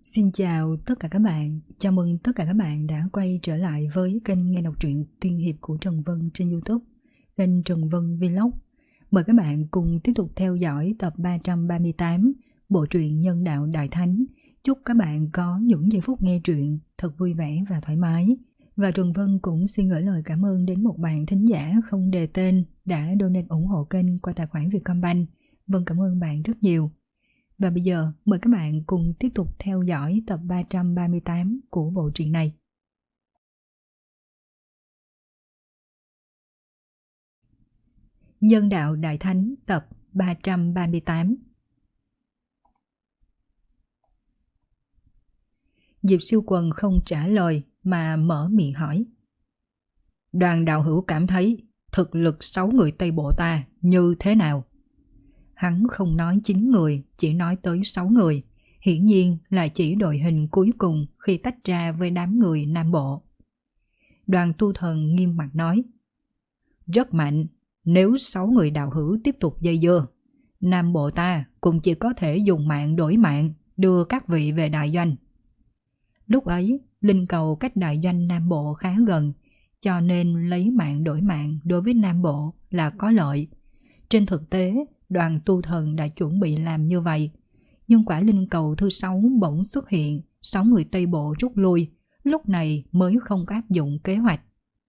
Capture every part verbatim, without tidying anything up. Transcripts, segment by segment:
Xin chào tất cả các bạn, chào mừng tất cả các bạn đã quay trở lại với kênh nghe đọc truyện tiên hiệp của Trần Vân trên YouTube, kênh Trần Vân Vlog. Mời các bạn cùng tiếp tục theo dõi tập ba trăm ba mươi tám bộ truyện Nhân Đạo Đại Thánh. Chúc các bạn có những giây phút nghe truyện thật vui vẻ và thoải mái. Và Trần Vân cũng xin gửi lời cảm ơn đến một bạn thính giả không đề tên đã donate ủng hộ kênh qua tài khoản Vietcombank. Vân cảm ơn bạn rất nhiều. Và bây giờ mời các bạn cùng tiếp tục theo dõi tập ba trăm ba mươi tám của bộ truyện này. Nhân Đạo Đại Thánh tập ba trăm ba mươi tám. Diệp Siêu Quần không trả lời mà mở miệng hỏi. Đoàn đạo hữu cảm thấy thực lực sáu người Tây Bộ ta như thế nào? Hắn không nói chín người, chỉ nói tới sáu người, hiển nhiên là chỉ đội hình cuối cùng khi tách ra với đám người Nam Bộ. Đoàn Tu Thần nghiêm mặt nói, rất mạnh, nếu sáu người đạo hữu tiếp tục dây dưa, Nam Bộ ta cũng chỉ có thể dùng mạng đổi mạng đưa các vị về đại doanh. Lúc ấy, linh cầu cách đại doanh Nam Bộ khá gần, cho nên lấy mạng đổi mạng đối với Nam Bộ là có lợi. Trên thực tế, Đoàn Tu Thần đã chuẩn bị làm như vậy, nhưng quả linh cầu thứ sáu bỗng xuất hiện, sáu người Tây Bộ rút lui, lúc này mới không có áp dụng kế hoạch.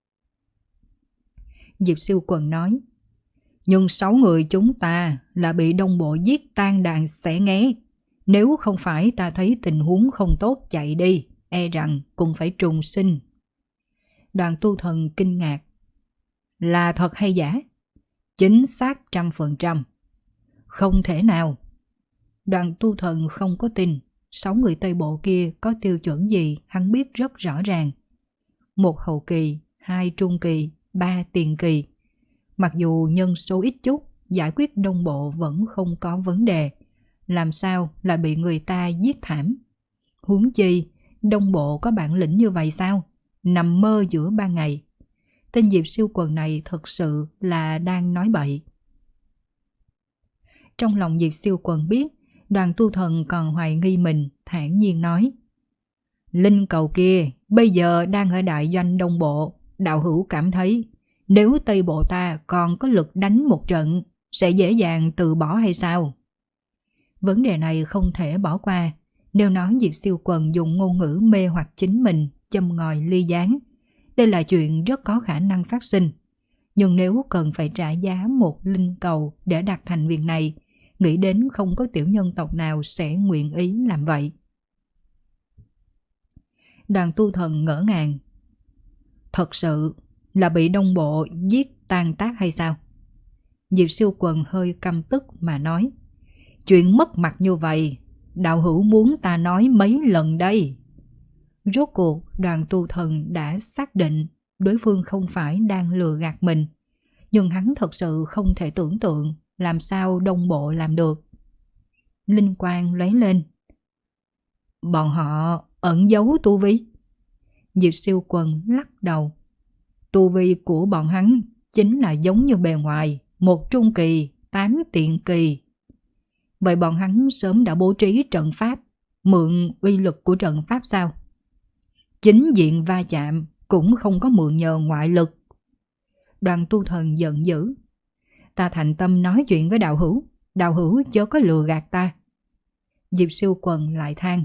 Diệp Siêu Quần nói, nhưng sáu người chúng ta là bị Đông Bộ giết tan đàn xẻ nghé, nếu không phải ta thấy tình huống không tốt chạy đi, e rằng cũng phải trùng sinh. Đoàn Tu Thần kinh ngạc, là thật hay giả? Chính xác trăm phần trăm. Không thể nào. Đoàn Tu Thần không có tin, sáu người Tây Bộ kia có tiêu chuẩn gì hắn biết rất rõ ràng. Một hậu kỳ, hai trung kỳ, ba tiền kỳ. Mặc dù nhân số ít chút, giải quyết Đông Bộ vẫn không có vấn đề. Làm sao lại bị người ta giết thảm? Huống chi, Đông Bộ có bản lĩnh như vậy sao? Nằm mơ giữa ban ngày. Tên Diệp Siêu Quần này thật sự là đang nói bậy. Trong lòng Diệp Siêu Quần biết, Đoàn Tu Thần còn hoài nghi mình, thản nhiên nói, linh cầu kia bây giờ đang ở đại doanh Đông Bộ, đạo hữu cảm thấy nếu Tây Bộ ta còn có lực đánh một trận, sẽ dễ dàng từ bỏ hay sao? Vấn đề này không thể bỏ qua, nếu nói Diệp Siêu Quần dùng ngôn ngữ mê hoặc chính mình, châm ngòi ly gián. Đây là chuyện rất có khả năng phát sinh. Nhưng nếu cần phải trả giá một linh cầu để đạt thành việc này, nghĩ đến không có tiểu nhân tộc nào sẽ nguyện ý làm vậy. Đoàn Tu Thần ngỡ ngàng. Thật sự là bị Đông Bộ giết tan tác hay sao? Diệp Siêu Quần hơi căm tức mà nói, chuyện mất mặt như vậy, đạo hữu muốn ta nói mấy lần đây? Rốt cuộc Đoàn Tu Thần đã xác định đối phương không phải đang lừa gạt mình, nhưng hắn thật sự không thể tưởng tượng làm sao Đông Bộ làm được. Linh quang lóe lên. Bọn họ ẩn giấu tu vi. Diệp Siêu Quần lắc đầu. Tu vi của bọn hắn chính là giống như bề ngoài, một trung kỳ, tám tiện kỳ. Vậy bọn hắn sớm đã bố trí trận pháp, mượn uy lực của trận pháp sao? Chính diện va chạm cũng không có mượn nhờ ngoại lực. Đoàn Tu Thần giận dữ. Ta thành tâm nói chuyện với đạo hữu, đạo hữu chớ có lừa gạt ta. Diệp Siêu Quần lại than.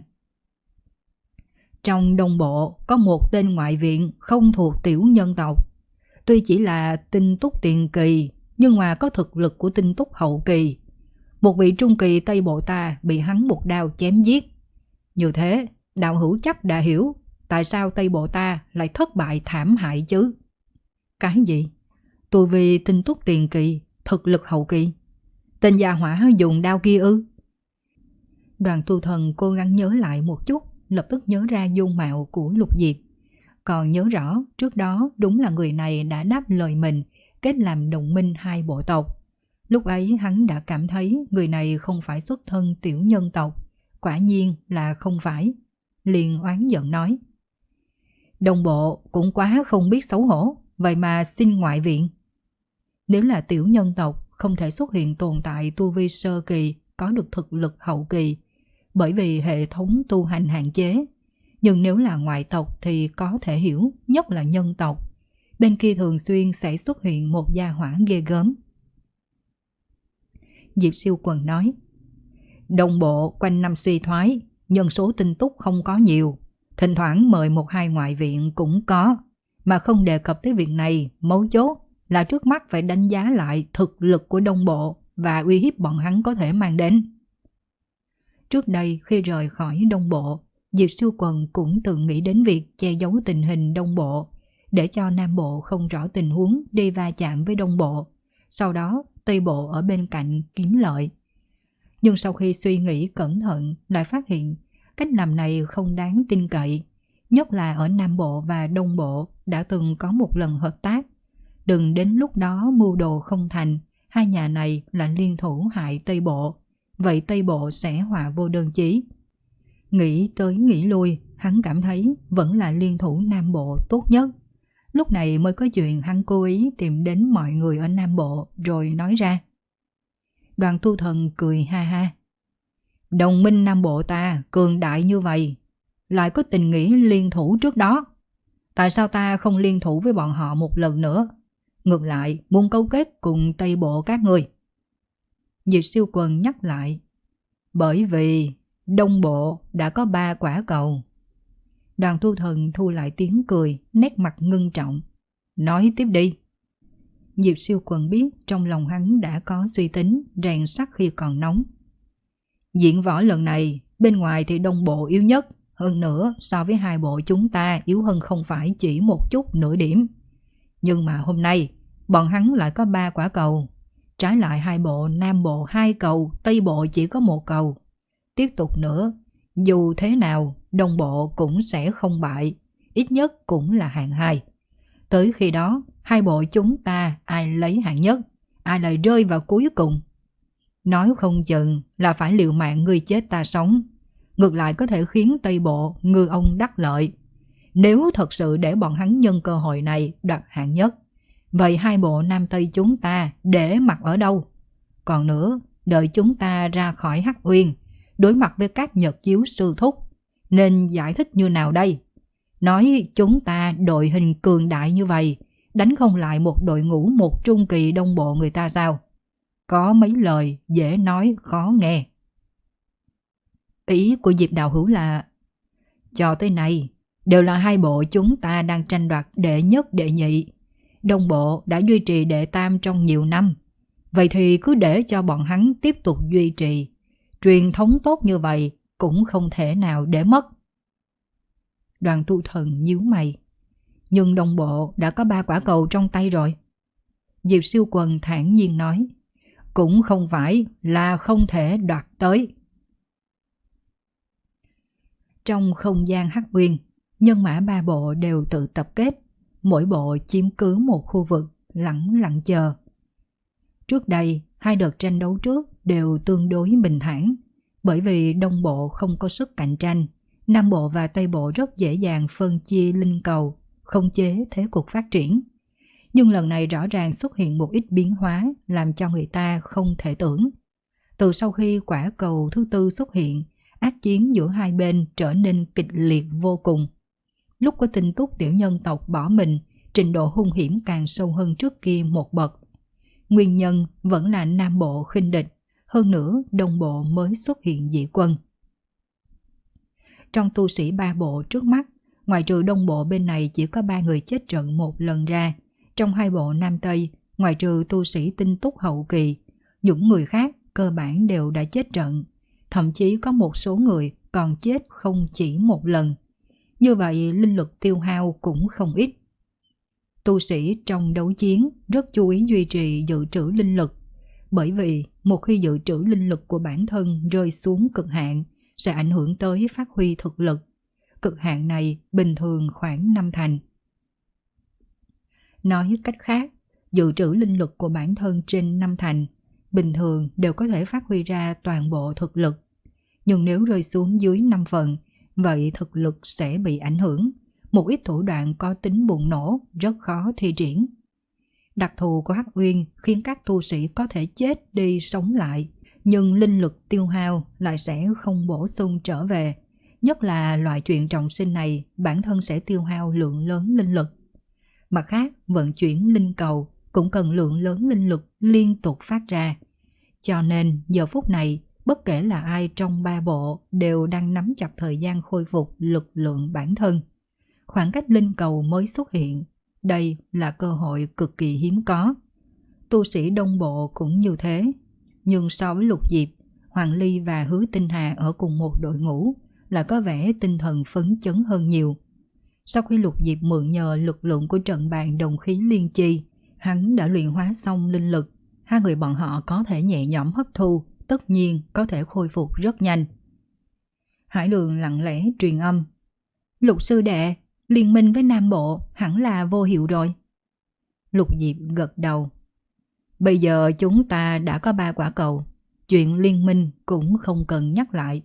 Trong Đông Bộ có một tên ngoại viện không thuộc tiểu nhân tộc. Tuy chỉ là tinh túc tiền kỳ, nhưng mà có thực lực của tinh túc hậu kỳ. Một vị trung kỳ Tây Bộ ta bị hắn một đao chém giết. Như thế, đạo hữu chắc đã hiểu tại sao Tây Bộ ta lại thất bại thảm hại chứ. Cái gì? Tôi vì tinh túc tiền kỳ, thực lực hậu kỳ. Tên gia hỏa dùng đao kia ư? Đoàn Tu Thần cố gắng nhớ lại một chút, lập tức nhớ ra dung mạo của Lục Diệp. Còn nhớ rõ trước đó đúng là người này đã đáp lời mình kết làm đồng minh hai bộ tộc. Lúc ấy hắn đã cảm thấy người này không phải xuất thân tiểu nhân tộc. Quả nhiên là không phải. Liền oán giận nói, Đông Bộ cũng quá không biết xấu hổ, vậy mà xin ngoại viện. Nếu là tiểu nhân tộc không thể xuất hiện tồn tại tu vi sơ kỳ có được thực lực hậu kỳ, bởi vì hệ thống tu hành hạn chế. Nhưng nếu là ngoại tộc thì có thể hiểu, nhất là nhân tộc. Bên kia thường xuyên sẽ xuất hiện một gia hỏa ghê gớm. Diệp Siêu Quần nói, Đông Bộ quanh năm suy thoái, nhân số tinh túc không có nhiều. Thỉnh thoảng mời một hai ngoại viện cũng có. Mà không đề cập tới việc này, mấu chốt là trước mắt phải đánh giá lại thực lực của Đông Bộ và uy hiếp bọn hắn có thể mang đến. Trước đây khi rời khỏi Đông Bộ, Diệp Siêu Quần cũng từng nghĩ đến việc che giấu tình hình Đông Bộ, để cho Nam Bộ không rõ tình huống đi va chạm với Đông Bộ, sau đó Tây Bộ ở bên cạnh kiếm lợi. Nhưng sau khi suy nghĩ cẩn thận lại phát hiện cách làm này không đáng tin cậy, nhất là ở Nam Bộ và Đông Bộ đã từng có một lần hợp tác. Đừng đến lúc đó mưu đồ không thành, hai nhà này là liên thủ hại Tây Bộ, vậy Tây Bộ sẽ hòa vô đơn chí. Nghĩ tới nghĩ lui, hắn cảm thấy vẫn là liên thủ Nam Bộ tốt nhất. Lúc này mới có chuyện hắn cố ý tìm đến mọi người ở Nam Bộ rồi nói ra. Đoàn Tu Thần cười ha ha. Đồng minh Nam Bộ ta cường đại như vậy, lại có tình nghĩa liên thủ trước đó. Tại sao ta không liên thủ với bọn họ một lần nữa? Ngược lại muốn cấu kết cùng Tây Bộ các người. Diệp Siêu Quần nhắc lại. Bởi vì Đông Bộ đã có ba quả cầu. Đoàn Tu Thần thu lại tiếng cười, nét mặt ngưng trọng. Nói tiếp đi. Diệp Siêu Quần biết trong lòng hắn đã có suy tính, rèn sắt khi còn nóng. Diễn võ lần này, bên ngoài thì Đông Bộ yếu nhất, hơn nữa so với hai bộ chúng ta yếu hơn không phải chỉ một chút nửa điểm. Nhưng mà hôm nay, bọn hắn lại có ba quả cầu. Trái lại hai bộ Nam Bộ hai cầu, Tây Bộ chỉ có một cầu. Tiếp tục nữa, dù thế nào, Đông Bộ cũng sẽ không bại, ít nhất cũng là hạng hai. Tới khi đó, hai bộ chúng ta ai lấy hạng nhất, ai lại rơi vào cuối cùng. Nói không chừng là phải liều mạng người chết ta sống. Ngược lại có thể khiến Tây Bộ ngư ông đắc lợi. Nếu thật sự để bọn hắn nhân cơ hội này đoạt hạng nhất, vậy hai bộ Nam Tây chúng ta để mặt ở đâu? Còn nữa, đợi chúng ta ra khỏi Hắc Uyên, đối mặt với các Nhật Chiếu sư thúc, nên giải thích như nào đây? Nói chúng ta đội hình cường đại như vậy, đánh không lại một đội ngũ một trung kỳ Đông Bộ người ta sao? Có mấy lời dễ nói khó nghe. Ý của Diệp Đạo Hữu là, cho tới nay đều là hai bộ chúng ta đang tranh đoạt đệ nhất đệ nhị. Đông Bộ đã duy trì đệ tam trong nhiều năm, vậy thì cứ để cho bọn hắn tiếp tục duy trì. Truyền thống tốt như vậy cũng không thể nào để mất. Đoàn Tu Thần nhíu mày. Nhưng Đông Bộ đã có ba quả cầu trong tay rồi. Diệp Siêu Quần thản nhiên nói. Cũng không phải là không thể đoạt tới. Trong không gian Hắc Uyên, nhân mã ba bộ đều tự tập kết, mỗi bộ chiếm cứ một khu vực, lẳng lặng chờ. Trước đây, hai đợt tranh đấu trước đều tương đối bình thản, bởi vì Đông Bộ không có sức cạnh tranh, Nam Bộ và Tây Bộ rất dễ dàng phân chia linh cầu, khống chế thế cục phát triển. Nhưng lần này rõ ràng xuất hiện một ít biến hóa làm cho người ta không thể tưởng. Từ sau khi quả cầu thứ tư xuất hiện, ác chiến giữa hai bên trở nên kịch liệt vô cùng. Lúc có tin tức tiểu nhân tộc bỏ mình, trình độ hung hiểm càng sâu hơn trước kia một bậc. Nguyên nhân vẫn là Nam Bộ khinh địch, hơn nữa Đông Bộ mới xuất hiện dị quân. Trong tu sĩ ba bộ trước mắt, ngoài trừ Đông Bộ bên này chỉ có ba người chết trận một lần ra. Trong hai bộ Nam Tây, ngoài trừ tu sĩ tinh túc hậu kỳ, những người khác cơ bản đều đã chết trận. Thậm chí có một số người còn chết không chỉ một lần. Như vậy linh lực tiêu hao cũng không ít. Tu sĩ trong đấu chiến rất chú ý duy trì dự trữ linh lực, bởi vì một khi dự trữ linh lực của bản thân rơi xuống cực hạn sẽ ảnh hưởng tới phát huy thực lực. Cực hạn này bình thường khoảng năm thành. Nói cách khác, dự trữ linh lực của bản thân trên năm thành, bình thường đều có thể phát huy ra toàn bộ thực lực. Nhưng nếu rơi xuống dưới năm phần, vậy thực lực sẽ bị ảnh hưởng. Một ít thủ đoạn có tính bùng nổ rất khó thi triển. Đặc thù của Hắc Uyên khiến các tu sĩ có thể chết đi sống lại, nhưng linh lực tiêu hao lại sẽ không bổ sung trở về. Nhất là loại chuyện trọng sinh này, bản thân sẽ tiêu hao lượng lớn linh lực. Mặt khác, vận chuyển linh cầu cũng cần lượng lớn linh lực liên tục phát ra. Cho nên giờ phút này, bất kể là ai trong ba bộ đều đang nắm chặt thời gian khôi phục lực lượng bản thân. Khoảng cách linh cầu mới xuất hiện, đây là cơ hội cực kỳ hiếm có. Tu sĩ đông bộ cũng như thế, nhưng so với Lục Diệp, Hoàng Ly và Hứa Tinh Hà ở cùng một đội ngũ là có vẻ tinh thần phấn chấn hơn nhiều. Sau khi Lục Diệp mượn nhờ lực lượng của trận bàn đồng khí liên chi, hắn đã luyện hóa xong linh lực. Hai người bọn họ có thể nhẹ nhõm hấp thu, tất nhiên có thể khôi phục rất nhanh. Hải Đường lặng lẽ truyền âm. Lục sư đệ, liên minh với Nam Bộ hẳn là vô hiệu rồi. Lục Diệp gật đầu. Bây giờ chúng ta đã có ba quả cầu, chuyện liên minh cũng không cần nhắc lại.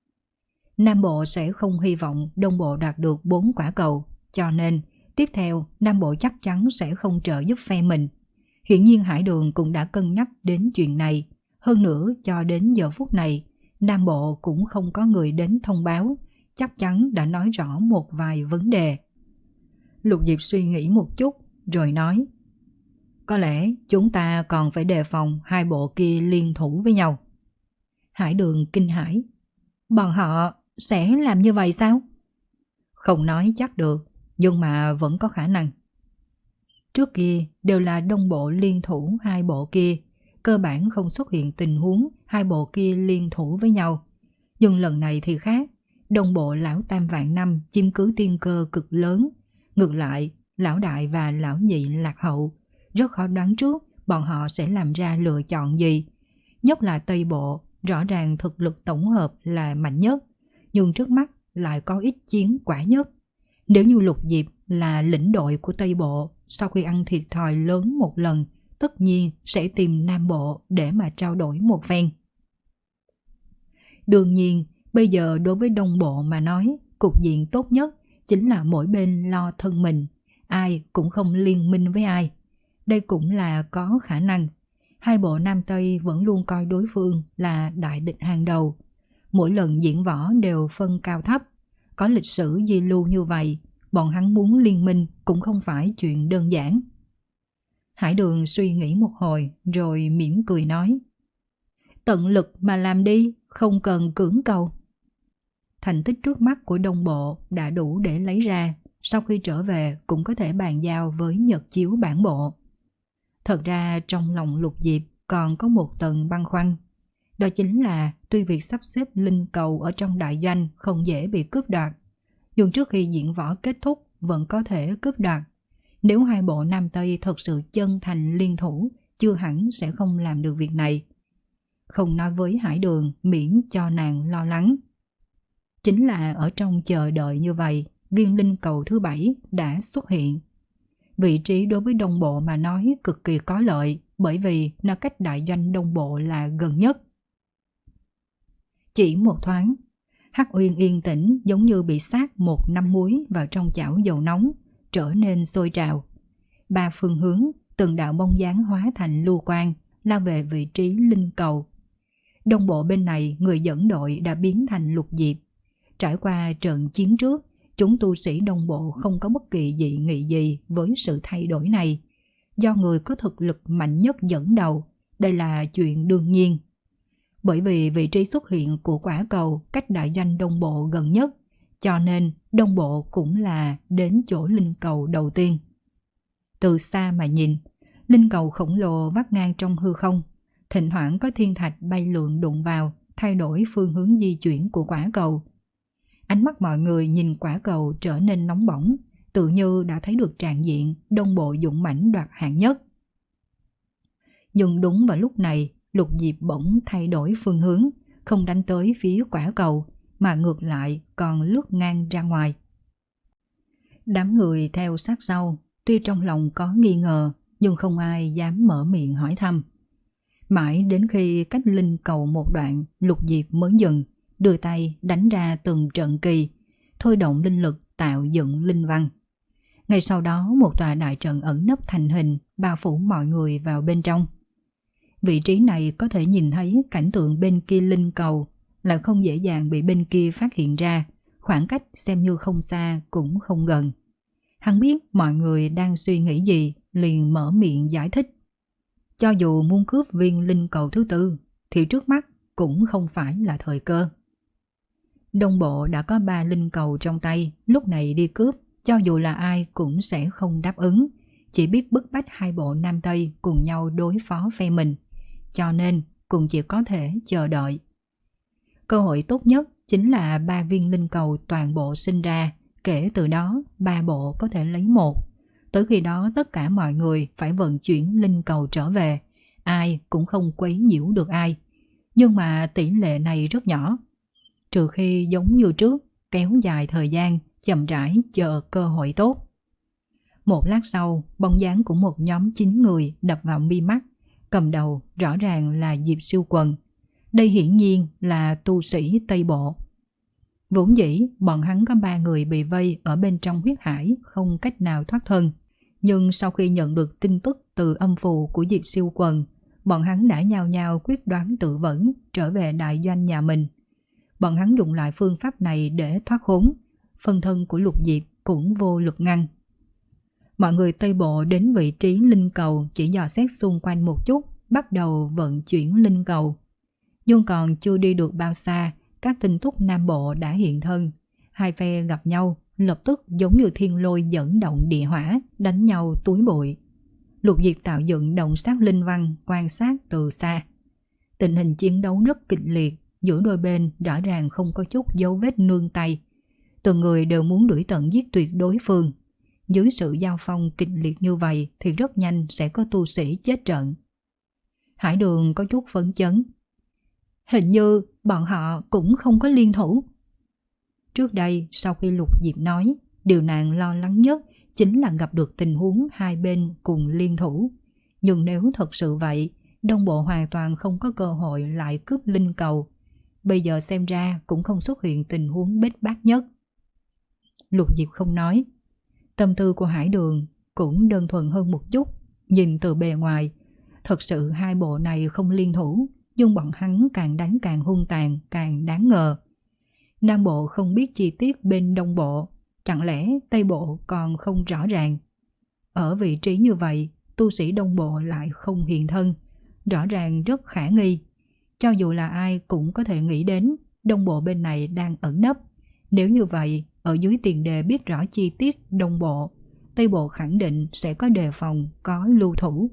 Nam Bộ sẽ không hy vọng Đông Bộ đạt được bốn quả cầu, cho nên tiếp theo Nam Bộ chắc chắn sẽ không trợ giúp phe mình. Hiển nhiên Hải Đường cũng đã cân nhắc đến chuyện này. Hơn nữa cho đến giờ phút này, Nam Bộ cũng không có người đến thông báo, chắc chắn đã nói rõ một vài vấn đề. Lục Diệp suy nghĩ một chút rồi nói, có lẽ chúng ta còn phải đề phòng hai bộ kia liên thủ với nhau. Hải Đường kinh hãi, bọn họ sẽ làm như vậy sao? Không nói chắc được, nhưng mà vẫn có khả năng. Trước kia đều là Đông Bộ liên thủ hai bộ kia, cơ bản không xuất hiện tình huống hai bộ kia liên thủ với nhau. Nhưng lần này thì khác, Đông Bộ lão tam vạn năm chiếm cứ tiên cơ cực lớn, ngược lại lão đại và lão nhị lạc hậu, rất khó đoán trước bọn họ sẽ làm ra lựa chọn gì. Nhất là Tây Bộ, rõ ràng thực lực tổng hợp là mạnh nhất, nhưng trước mắt lại có ít chiến quả nhất. Nếu như Lục Diệp là lĩnh đội của Tây Bộ, sau khi ăn thiệt thòi lớn một lần, tất nhiên sẽ tìm Nam Bộ để mà trao đổi một phen. Đương nhiên, bây giờ đối với Đông Bộ mà nói, cục diện tốt nhất chính là mỗi bên lo thân mình, ai cũng không liên minh với ai. Đây cũng là có khả năng. Hai bộ Nam Tây vẫn luôn coi đối phương là đại địch hàng đầu. Mỗi lần diễn võ đều phân cao thấp. Có lịch sử di lưu như vậy, bọn hắn muốn liên minh cũng không phải chuyện đơn giản. Hải Đường suy nghĩ một hồi rồi mỉm cười nói, tận lực mà làm đi, không cần cưỡng cầu. Thành tích trước mắt của Đông Bộ đã đủ để lấy ra, sau khi trở về cũng có thể bàn giao với Nhật Chiếu bản bộ. Thật ra trong lòng Lục Diệp còn có một tầng băn khoăn. Đó chính là tuy việc sắp xếp linh cầu ở trong đại doanh không dễ bị cướp đoạt, nhưng trước khi diễn võ kết thúc vẫn có thể cướp đoạt. Nếu hai bộ Nam Tây thật sự chân thành liên thủ, chưa hẳn sẽ không làm được việc này. Không nói với Hải Đường miễn cho nàng lo lắng. Chính là ở trong chờ đợi như vậy, viên linh cầu thứ bảy đã xuất hiện. Vị trí đối với Đông Bộ mà nói cực kỳ có lợi, bởi vì nó cách đại doanh Đông Bộ là gần nhất. Chỉ một thoáng, Hắc Uyên yên tĩnh giống như bị sát một năm muối vào trong chảo dầu nóng, trở nên sôi trào. Ba phương hướng, từng đạo bóng dáng hóa thành lưu quang, lao về vị trí linh cầu. Đông Bộ bên này, người dẫn đội đã biến thành Lục Diệp. Trải qua trận chiến trước, chúng tu sĩ Đông Bộ không có bất kỳ dị nghị gì với sự thay đổi này. Do người có thực lực mạnh nhất dẫn đầu, đây là chuyện đương nhiên. Bởi vì vị trí xuất hiện của quả cầu cách đại doanh Đông Bộ gần nhất, cho nên Đông Bộ cũng là đến chỗ linh cầu đầu tiên. Từ xa mà nhìn, linh cầu khổng lồ vắt ngang trong hư không, thỉnh thoảng có thiên thạch bay lượn đụng vào, thay đổi phương hướng di chuyển của quả cầu. Ánh mắt mọi người nhìn quả cầu trở nên nóng bỏng, tự như đã thấy được tràng diện Đông Bộ dũng mãnh đoạt hạng nhất. Nhưng đúng vào lúc này, Lục Diệp bỗng thay đổi phương hướng, không đánh tới phía quả cầu, mà ngược lại còn lướt ngang ra ngoài. Đám người theo sát sau, tuy trong lòng có nghi ngờ, nhưng không ai dám mở miệng hỏi thăm. Mãi đến khi cách linh cầu một đoạn, Lục Diệp mới dừng, đưa tay đánh ra từng trận kỳ, thôi động linh lực tạo dựng linh văn. Ngay sau đó một tòa đại trận ẩn nấp thành hình, bao phủ mọi người vào bên trong. Vị trí này có thể nhìn thấy cảnh tượng bên kia linh cầu, lại không dễ dàng bị bên kia phát hiện ra, khoảng cách xem như không xa cũng không gần. Hắn biết mọi người đang suy nghĩ gì, liền mở miệng giải thích. Cho dù muốn cướp viên linh cầu thứ tư, thì trước mắt cũng không phải là thời cơ. Đông bộ đã có ba linh cầu trong tay, lúc này đi cướp, cho dù là ai cũng sẽ không đáp ứng, chỉ biết bức bách hai bộ Nam Tây cùng nhau đối phó phe mình, cho nên cũng chỉ có thể chờ đợi. Cơ hội tốt nhất chính là ba viên linh cầu toàn bộ sinh ra, kể từ đó ba bộ có thể lấy một. Tới khi đó tất cả mọi người phải vận chuyển linh cầu trở về, ai cũng không quấy nhiễu được ai. Nhưng mà tỷ lệ này rất nhỏ, trừ khi giống như trước, kéo dài thời gian, chậm rãi chờ cơ hội tốt. Một lát sau, bóng dáng của một nhóm chín người đập vào mi mắt, cầm đầu rõ ràng là Diệp Siêu Quần. Đây hiển nhiên là tu sĩ Tây Bộ. Vốn dĩ, bọn hắn có ba người bị vây ở bên trong huyết hải, không cách nào thoát thân. Nhưng sau khi nhận được tin tức từ âm phù của Diệp Siêu Quần, bọn hắn đã nhao nhao quyết đoán tự vẫn trở về đại doanh nhà mình. Bọn hắn dùng lại phương pháp này để thoát khốn, phân thân của Lục Diệp cũng vô lực ngăn. Mọi người Tây Bộ đến vị trí linh cầu chỉ dò xét xung quanh một chút, bắt đầu vận chuyển linh cầu. Nhưng còn chưa đi được bao xa, các tinh túc Nam Bộ đã hiện thân. Hai phe gặp nhau, lập tức giống như thiên lôi dẫn động địa hỏa, đánh nhau túi bụi. Lục Diệp tạo dựng động sát linh văn, quan sát từ xa. Tình hình chiến đấu rất kịch liệt, giữa đôi bên rõ ràng không có chút dấu vết nương tay. Từng người đều muốn đuổi tận giết tuyệt đối phương. Dưới sự giao phong kịch liệt như vậy thì rất nhanh sẽ có tu sĩ chết trận. Hải Đường có chút phấn chấn. Hình như bọn họ cũng không có liên thủ. Trước đây, sau khi Lục Diệp nói, điều nàng lo lắng nhất chính là gặp được tình huống hai bên cùng liên thủ. Nhưng nếu thật sự vậy, Đông Bộ hoàn toàn không có cơ hội lại cướp linh cầu. Bây giờ xem ra cũng không xuất hiện tình huống bết bát nhất. Lục Diệp không nói. Tâm tư của Hải Đường cũng đơn thuần hơn một chút. Nhìn từ bề ngoài, thật sự hai bộ này không liên thủ, nhưng bọn hắn càng đánh càng hung tàn, càng đáng ngờ. Nam Bộ không biết chi tiết bên Đông Bộ, chẳng lẽ Tây Bộ còn không rõ ràng. Ở vị trí như vậy, tu sĩ Đông Bộ lại không hiện thân, rõ ràng rất khả nghi. Cho dù là ai cũng có thể nghĩ đến Đông Bộ bên này đang ẩn nấp. Nếu như vậy, ở dưới tiền đề biết rõ chi tiết Đông Bộ, Tây Bộ khẳng định sẽ có đề phòng, có lưu thủ.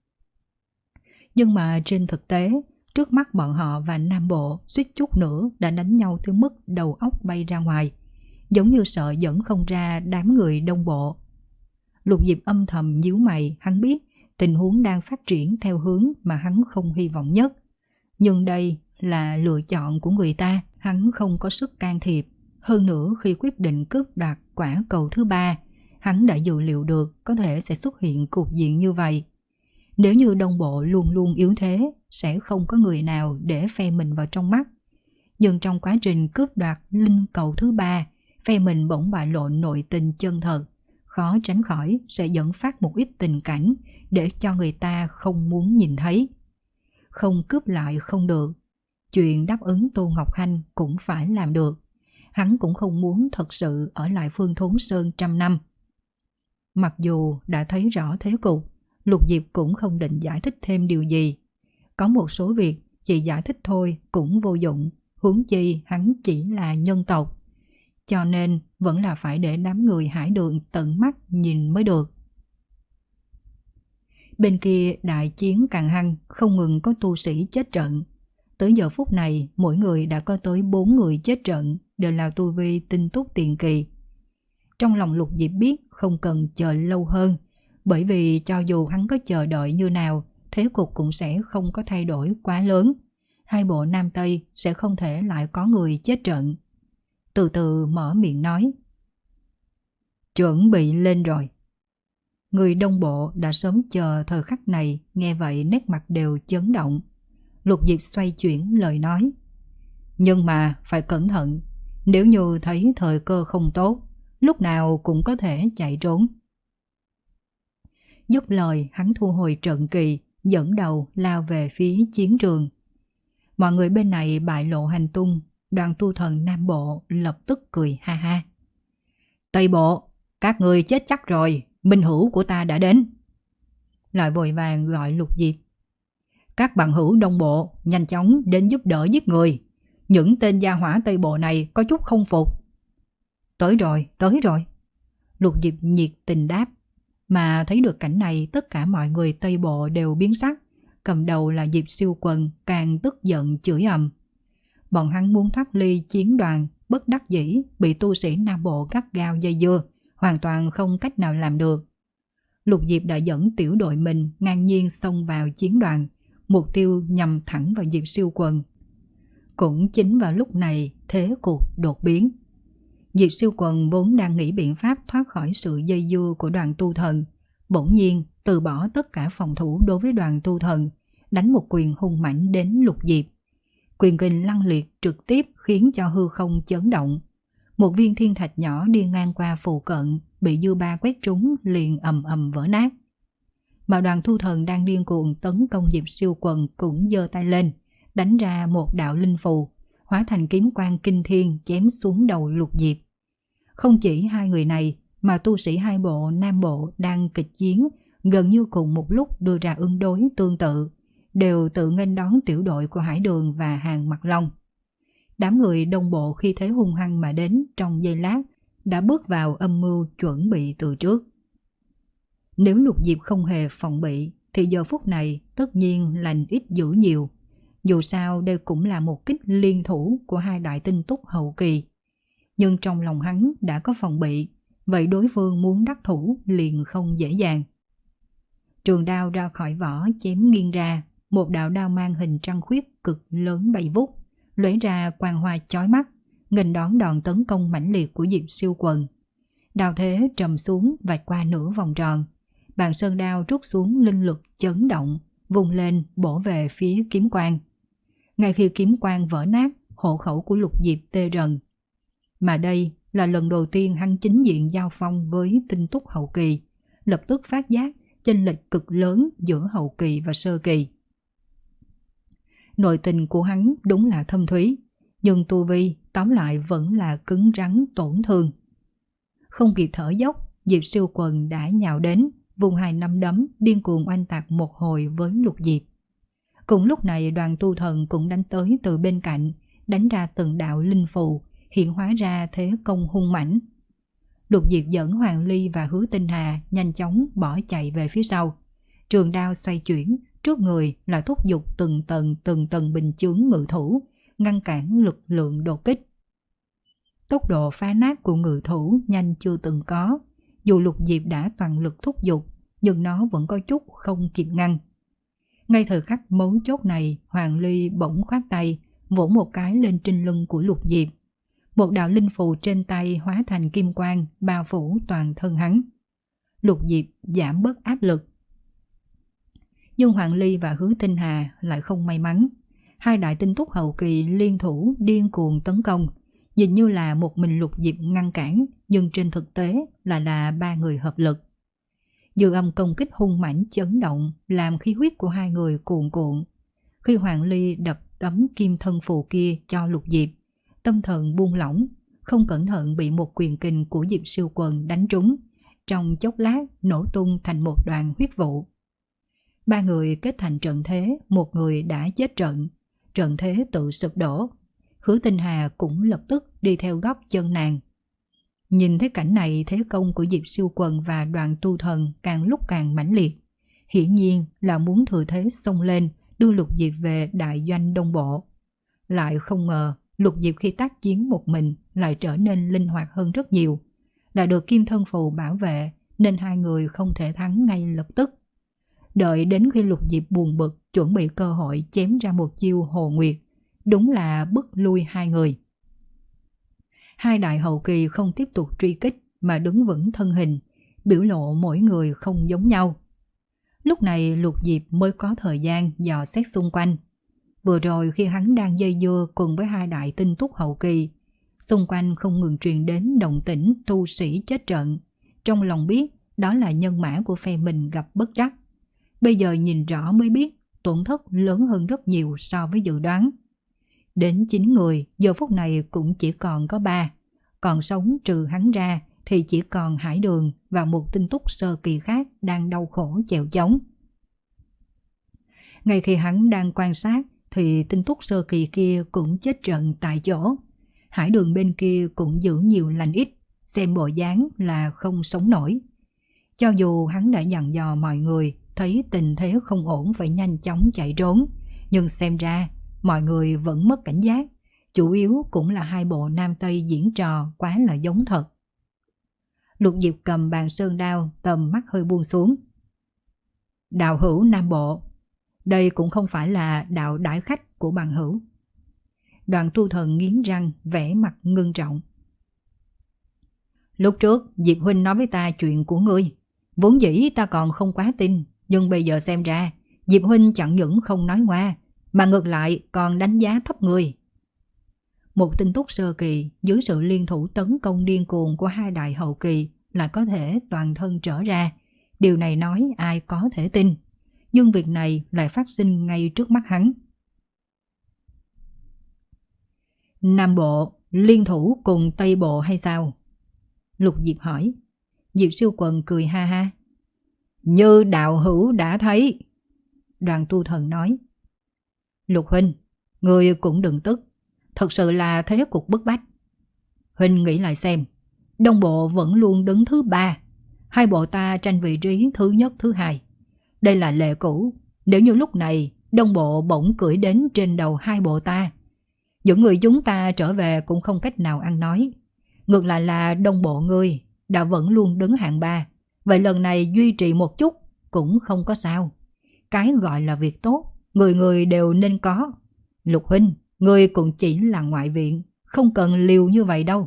Nhưng mà trên thực tế, trước mắt bọn họ và Nam Bộ suýt chút nữa đã đánh nhau tới mức đầu óc bay ra ngoài, giống như sợ dẫn không ra đám người Đông Bộ. Lục Diệp âm thầm nhíu mày, hắn biết tình huống đang phát triển theo hướng mà hắn không hy vọng nhất. Nhưng đây là lựa chọn của người ta, hắn không có sức can thiệp. Hơn nữa khi quyết định cướp đoạt quả cầu thứ ba, hắn đã dự liệu được có thể sẽ xuất hiện cục diện như vậy. Nếu như Đông Bộ luôn luôn yếu thế, sẽ không có người nào để phe mình vào trong mắt. Nhưng trong quá trình cướp đoạt linh cầu thứ ba, phe mình bỗng bại lộ nội tình chân thật, khó tránh khỏi sẽ dẫn phát một ít tình cảnh để cho người ta không muốn nhìn thấy. Không cướp lại không được, chuyện đáp ứng Tô Ngọc Hanh cũng phải làm được. Hắn cũng không muốn thật sự ở lại Phương Thốn Sơn trăm năm. Mặc dù đã thấy rõ thế cục, Lục Diệp cũng không định giải thích thêm điều gì. Có một số việc chỉ giải thích thôi cũng vô dụng, huống chi hắn chỉ là nhân tộc. Cho nên vẫn là phải để đám người Hải Đường tận mắt nhìn mới được. Bên kia đại chiến càng hăng, không ngừng có tu sĩ chết trận. Tới giờ phút này, mỗi người đã có tới bốn người chết trận, đều là tu vi tinh túc tiền kỳ. Trong lòng Lục Diệp biết không cần chờ lâu hơn, bởi vì cho dù hắn có chờ đợi như nào, thế cục cũng sẽ không có thay đổi quá lớn. Hai bộ Nam Tây sẽ không thể lại có người chết trận. Từ từ mở miệng nói. Chuẩn bị lên rồi. Người Đông Bộ đã sớm chờ thời khắc này, nghe vậy nét mặt đều chấn động. Lục Diệp xoay chuyển lời nói. Nhưng mà phải cẩn thận, nếu như thấy thời cơ không tốt, lúc nào cũng có thể chạy trốn. Dứt lời hắn thu hồi trận kỳ, dẫn đầu lao về phía chiến trường. Mọi người bên này bại lộ hành tung, Đoàn tu thần Nam Bộ lập tức cười ha ha. Tây Bộ, các người chết chắc rồi, minh hữu của ta đã đến. Lại vội vàng gọi Lục Diệp. Các bằng hữu Đông Bộ nhanh chóng đến giúp đỡ giết người. Những tên gia hỏa Tây Bộ này có chút không phục. Tới rồi, tới rồi. Lục Diệp nhiệt tình đáp. Mà thấy được cảnh này, tất cả mọi người Tây Bộ đều biến sắc. Cầm đầu là Diệp Siêu Quần càng tức giận chửi ầm. Bọn hắn muốn thoát ly chiến đoàn, bất đắc dĩ bị tu sĩ Nam Bộ gắt gao dây dưa, hoàn toàn không cách nào làm được. Lục Diệp đã dẫn tiểu đội mình ngang nhiên xông vào chiến đoàn, mục tiêu nhằm thẳng vào Diệp Siêu Quần. Cũng chính vào lúc này, thế cục đột biến. Diệp Siêu Quần vốn đang nghĩ biện pháp thoát khỏi sự dây dưa của đoàn tu thần, bỗng nhiên từ bỏ tất cả phòng thủ đối với đoàn tu thần, đánh một quyền hung mãnh đến Lục Diệp. Quyền kình lăng liệt trực tiếp khiến cho hư không chấn động. Một viên thiên thạch nhỏ đi ngang qua phụ cận, bị dư ba quét trúng liền ầm ầm vỡ nát. Mà đoàn tu thần đang điên cuồng tấn công Diệp Siêu Quần cũng giơ tay lên, đánh ra một đạo linh phù, hóa thành kiếm quang kinh thiên chém xuống đầu Lục Diệp. Không chỉ hai người này, mà tu sĩ hai bộ Nam Bộ đang kịch chiến gần như cùng một lúc đưa ra ứng đối tương tự, đều tự nghênh đón tiểu đội của Hải Đường và Hàng Mặt Long. Đám người Đông Bộ khi thế hung hăng mà đến trong giây lát đã bước vào âm mưu chuẩn bị từ trước. Nếu Lục Diệp không hề phòng bị thì giờ phút này tất nhiên lành ít dữ nhiều. Dù sao đây cũng là một kích liên thủ của hai đại tinh túc hậu kỳ. Nhưng trong lòng hắn đã có phòng bị, vậy đối phương muốn đắc thủ liền không dễ dàng. Trường đao ra khỏi vỏ chém nghiêng ra, một đạo đao mang hình trăng khuyết cực lớn bay vút, lóe ra quang hoa chói mắt, nghênh đón đòn tấn công mãnh liệt của Diệp Siêu Quần. Đao thế trầm xuống vạch qua nửa vòng tròn, bàn sơn đao rút xuống linh lực chấn động, vùng lên bổ về phía kiếm quang. Ngay khi kiếm quang vỡ nát, hộ khẩu của Lục Diệp tê rần. Mà đây là lần đầu tiên hắn chính diện giao phong với tinh túc hậu kỳ, lập tức phát giác chênh lệch cực lớn giữa hậu kỳ và sơ kỳ. Nội tình của hắn đúng là thâm thúy, nhưng tu vi tóm lại vẫn là cứng rắn tổn thương. Không kịp thở dốc, Diệp Siêu Quần đã nhào đến, vùng hai nắm đấm điên cuồng oanh tạc một hồi với Lục Diệp. Cùng lúc này đoàn tu thần cũng đánh tới từ bên cạnh, đánh ra từng đạo linh phù, hiện hóa ra thế công hung mãnh. Lục Diệp dẫn Hoàng Ly và Hứa Tinh Hà nhanh chóng bỏ chạy về phía sau. Trường đao xoay chuyển, trước người là thúc giục từng tầng từng tầng bình chướng ngự thủ, ngăn cản lực lượng đột kích. Tốc độ phá nát của ngự thủ nhanh chưa từng có, dù Lục Diệp đã toàn lực thúc giục, nhưng nó vẫn có chút không kịp ngăn. Ngay thời khắc mấu chốt này, Hoàng Ly bỗng khoát tay, vỗ một cái lên trên lưng của Lục Diệp. Một đạo linh phù trên tay hóa thành kim quang, bao phủ toàn thân hắn. Lục Diệp giảm bớt áp lực. Nhưng Hoàng Ly và Hứa Tinh Hà lại không may mắn. Hai đại tinh túc hậu kỳ liên thủ điên cuồng tấn công, nhìn như là một mình Lục Diệp ngăn cản, nhưng trên thực tế là là ba người hợp lực. Dư âm công kích hung mãnh chấn động, làm khí huyết của hai người cuồn cuộn. Khi Hoàng Ly đập tấm kim thân phù kia cho Lục Diệp, tâm thần buông lỏng, không cẩn thận bị một quyền kình của Diệp Siêu Quần đánh trúng, trong chốc lát nổ tung thành một đoàn huyết vụ. Ba người kết thành trận thế, một người đã chết trận, trận thế tự sụp đổ. Hứa Tinh Hà cũng lập tức đi theo gót chân nàng. Nhìn thấy cảnh này, thế công của Diệp Siêu Quần và đoàn tu thần càng lúc càng mãnh liệt. Hiển nhiên là muốn thừa thế xông lên, đưa Lục Diệp về đại doanh Đông Bộ. Lại không ngờ, Lục Diệp khi tác chiến một mình lại trở nên linh hoạt hơn rất nhiều. Đã được kim thân phù bảo vệ nên hai người không thể thắng ngay lập tức. Đợi đến khi Lục Diệp buồn bực chuẩn bị cơ hội chém ra một chiêu Hồ Nguyệt, đúng là bức lui hai người. Hai đại hậu kỳ không tiếp tục truy kích mà đứng vững thân hình, biểu lộ mỗi người không giống nhau. Lúc này Lục Diệp mới có thời gian dò xét xung quanh. Vừa rồi khi hắn đang dây dưa cùng với hai đại tinh túc hậu kỳ, xung quanh không ngừng truyền đến động tĩnh tu sĩ chết trận. Trong lòng biết đó là nhân mã của phe mình gặp bất trắc. Bây giờ nhìn rõ mới biết tổn thất lớn hơn rất nhiều so với dự đoán. Đến chín người, giờ phút này cũng chỉ còn có ba. Còn sống trừ hắn ra thì chỉ còn Hải Đường và một tinh túc sơ kỳ khác đang đau khổ chèo chống. Ngay khi hắn đang quan sát thì tinh túc sơ kỳ kia cũng chết trận tại chỗ. Hải Đường bên kia cũng giữ nhiều lành ít, xem bộ dáng là không sống nổi. Cho dù hắn đã dặn dò mọi người thấy tình thế không ổn phải nhanh chóng chạy trốn, nhưng xem ra mọi người vẫn mất cảnh giác. Chủ yếu cũng là hai bộ nam tây diễn trò quá là giống thật. Lục Diệp cầm bàn sơn đao, tầm mắt hơi buông xuống. Đạo hữu Nam Bộ, đây cũng không phải là đạo đãi khách của bằng hữu. Đoàn Tu Thần nghiến răng, vẻ mặt ngưng trọng. Lúc trước Diệp huynh nói với ta chuyện của ngươi, vốn dĩ ta còn không quá tin, nhưng bây giờ xem ra Diệp huynh chẳng những không nói ngoa, mà ngược lại còn đánh giá thấp ngươi. Một tinh túc sơ kỳ dưới sự liên thủ tấn công điên cuồng của hai đại hậu kỳ là có thể toàn thân trở ra. Điều này nói ai có thể tin, nhưng việc này lại phát sinh ngay trước mắt hắn. Nam Bộ liên thủ cùng Tây Bộ hay sao? Lục Diệp hỏi. Diệp Siêu Quần cười ha ha. Như đạo hữu đã thấy. Đoàn Tu Thần nói. Lục huynh, người cũng đừng tức. Thật sự là thế cục bức bách. Huynh nghĩ lại xem, Đông Bộ vẫn luôn đứng thứ ba, hai bộ ta tranh vị trí thứ nhất thứ hai. Đây là lệ cũ. Nếu như lúc này Đông Bộ bỗng cưỡi đến trên đầu hai bộ ta, những người chúng ta trở về cũng không cách nào ăn nói. Ngược lại là Đông Bộ ngươi đã vẫn luôn đứng hạng ba, vậy lần này duy trì một chút cũng không có sao. Cái gọi là việc tốt, người người đều nên có. Lục huynh, ngươi cũng chỉ là ngoại viện, không cần liều như vậy đâu.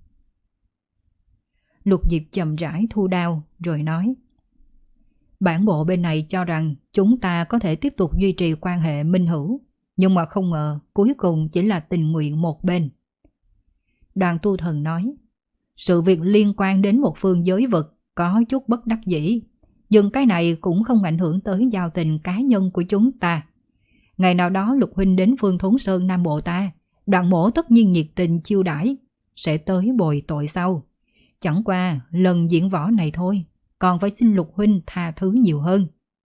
Lục Diệp chậm rãi thu đao rồi nói. Bản bộ bên này cho rằng chúng ta có thể tiếp tục duy trì quan hệ minh hữu, nhưng mà không ngờ cuối cùng chỉ là tình nguyện một bên. Đoàn Tu Thần nói. Sự việc liên quan đến một phương giới vực có chút bất đắc dĩ, nhưng cái này cũng không ảnh hưởng tới giao tình cá nhân của chúng ta. Ngày nào đó Lục huynh đến phương Thốn Sơn Nam Bộ ta, Đoàn mỗ tất nhiên nhiệt tình chiêu đãi, sẽ tới bồi tội sau. Chẳng qua lần diễn võ này thôi, còn phải xin Lục huynh tha thứ nhiều hơn.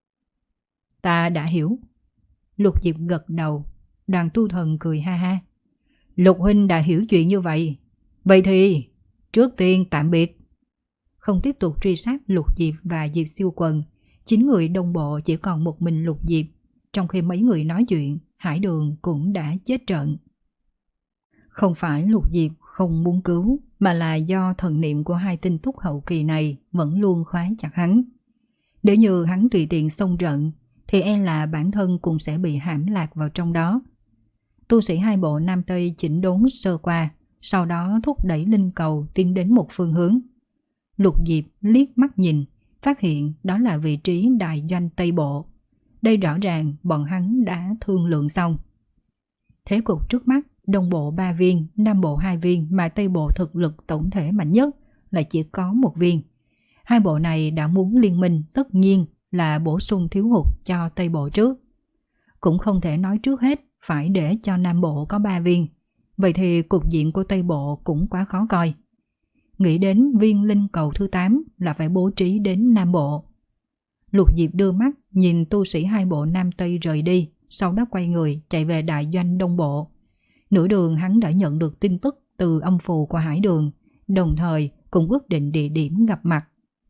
Ta đã hiểu. Lục Diệp gật đầu. Đoàn Tu Thần cười ha ha. Lục huynh đã hiểu chuyện như vậy, vậy thì trước tiên tạm biệt. Không tiếp tục truy sát Lục Diệp và Diệp Siêu Quần, chín người Đông Bộ chỉ còn một mình Lục Diệp. Trong khi mấy người nói chuyện, Hải Đường cũng đã chết trận. Không phải Lục Diệp không muốn cứu, mà là do thần niệm của hai tinh túc hậu kỳ này vẫn luôn khóa chặt hắn. Nếu như hắn tùy tiện xông trận, thì e là bản thân cũng sẽ bị hãm lạc vào trong đó. Tu sĩ hai bộ Nam Tây chỉnh đốn sơ qua, sau đó thúc đẩy linh cầu tiến đến một phương hướng. Lục Diệp liếc mắt nhìn, phát hiện đó là vị trí đại doanh Tây Bộ. Đây rõ ràng bọn hắn đã thương lượng xong. Thế cục trước mắt, Đông Bộ ba viên, Nam Bộ hai viên, mà Tây Bộ thực lực tổng thể mạnh nhất lại chỉ có một viên. Hai bộ này đã muốn liên minh, tất nhiên là bổ sung thiếu hụt cho Tây Bộ trước. Cũng không thể nói trước hết phải để cho Nam Bộ có ba viên. Vậy thì cục diện của Tây Bộ cũng quá khó coi. Nghĩ đến viên linh cầu thứ tám là phải bố trí đến Nam Bộ. Lục Diệp đưa mắt nhìn tu sĩ hai bộ Nam Tây rời đi, sau đó quay người chạy về đại doanh Đông Bộ. Nửa đường hắn đã nhận được tin tức từ âm phù của Hải Đường, đồng thời cũng ước định địa điểm gặp mặt.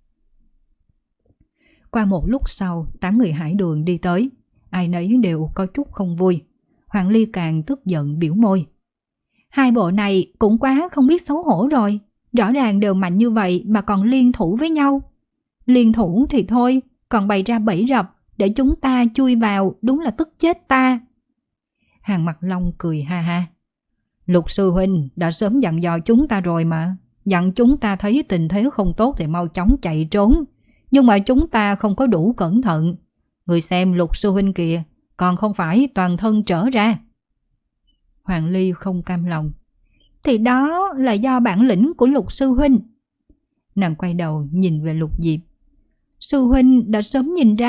Qua một lúc sau, tám người Hải Đường đi tới, ai nấy đều có chút không vui. Hoàng Ly càng tức giận biểu môi. Hai bộ này cũng quá không biết xấu hổ rồi, rõ ràng đều mạnh như vậy mà còn liên thủ với nhau. Liên thủ thì thôi, còn bày ra bẫy rập để chúng ta chui vào, đúng là tức chết ta. Hàng Mặt Long cười ha ha. Lục sư huynh đã sớm dặn dò chúng ta rồi mà, dặn chúng ta thấy tình thế không tốt thì mau chóng chạy trốn, nhưng mà chúng ta không có đủ cẩn thận. Người xem Lục sư huynh kìa, còn không phải toàn thân trở ra. Hoàng Ly không cam lòng. Thì đó là do bản lĩnh của Lục sư huynh. Nàng quay đầu nhìn về Lục Diệp. Sư huynh đã sớm nhìn ra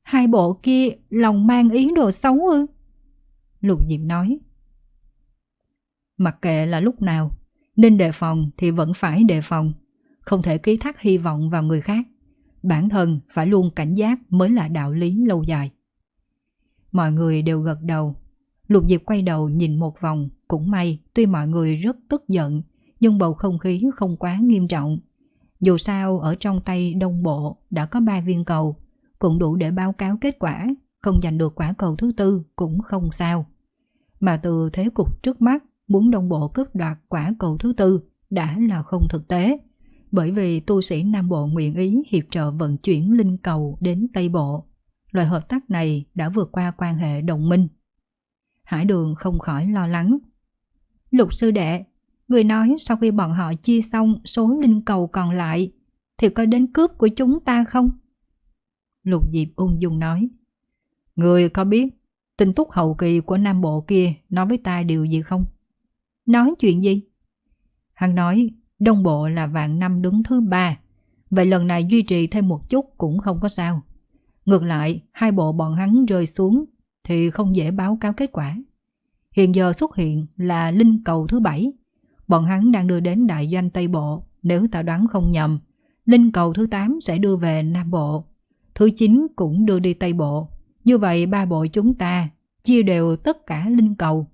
hai bộ kia lòng mang ý đồ xấu ư? Lục Diệp nói. Mặc kệ là lúc nào, nên đề phòng thì vẫn phải đề phòng, không thể ký thác hy vọng vào người khác. Bản thân phải luôn cảnh giác mới là đạo lý lâu dài. Mọi người đều gật đầu. Lục Diệp quay đầu nhìn một vòng, cũng may tuy mọi người rất tức giận, nhưng bầu không khí không quá nghiêm trọng. Dù sao ở trong tay Đông Bộ đã có ba viên cầu, cũng đủ để báo cáo kết quả, không giành được quả cầu thứ tư cũng không sao. Mà từ thế cục trước mắt, muốn Đông Bộ cướp đoạt quả cầu thứ tư đã là không thực tế, bởi vì tu sĩ Nam Bộ nguyện ý hiệp trợ vận chuyển linh cầu đến Tây Bộ. Loại hợp tác này đã vượt qua quan hệ đồng minh. Hải Đường không khỏi lo lắng. Lục sư đệ, người nói sau khi bọn họ chia xong số linh cầu còn lại thì có đến cướp của chúng ta không? Lục Diệp ung dung nói. Người có biết tin tức hậu kỳ của Nam Bộ kia nói với ta điều gì không? Nói chuyện gì? Hắn nói Đông Bộ là vạn năm đứng thứ ba, vậy lần này duy trì thêm một chút cũng không có sao. Ngược lại, hai bộ bọn hắn rơi xuống thì không dễ báo cáo kết quả. Hiện giờ xuất hiện là linh cầu thứ bảy, bọn hắn đang đưa đến đại doanh Tây Bộ. Nếu ta đoán không nhầm, linh cầu thứ tám sẽ đưa về Nam Bộ, thứ chín cũng đưa đi Tây Bộ. Như vậy ba bộ chúng ta chia đều tất cả linh cầu.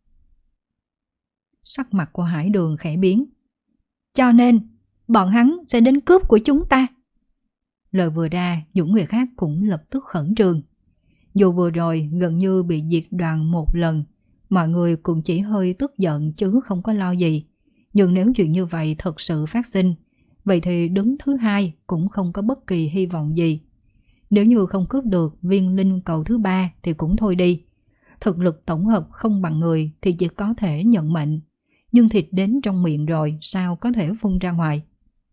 Sắc mặt của Hải Đường khẽ biến. Cho nên bọn hắn sẽ đến cướp của chúng ta. Lời vừa ra, những người khác cũng lập tức khẩn trương. Dù vừa rồi gần như bị diệt đoàn một lần, mọi người cũng chỉ hơi tức giận chứ không có lo gì. Nhưng nếu chuyện như vậy thật sự phát sinh, vậy thì đứng thứ hai cũng không có bất kỳ hy vọng gì. Nếu như không cướp được viên linh cầu thứ ba thì cũng thôi đi. Thực lực tổng hợp không bằng người thì chỉ có thể nhận mệnh. Nhưng thịt đến trong miệng rồi sao có thể phun ra ngoài?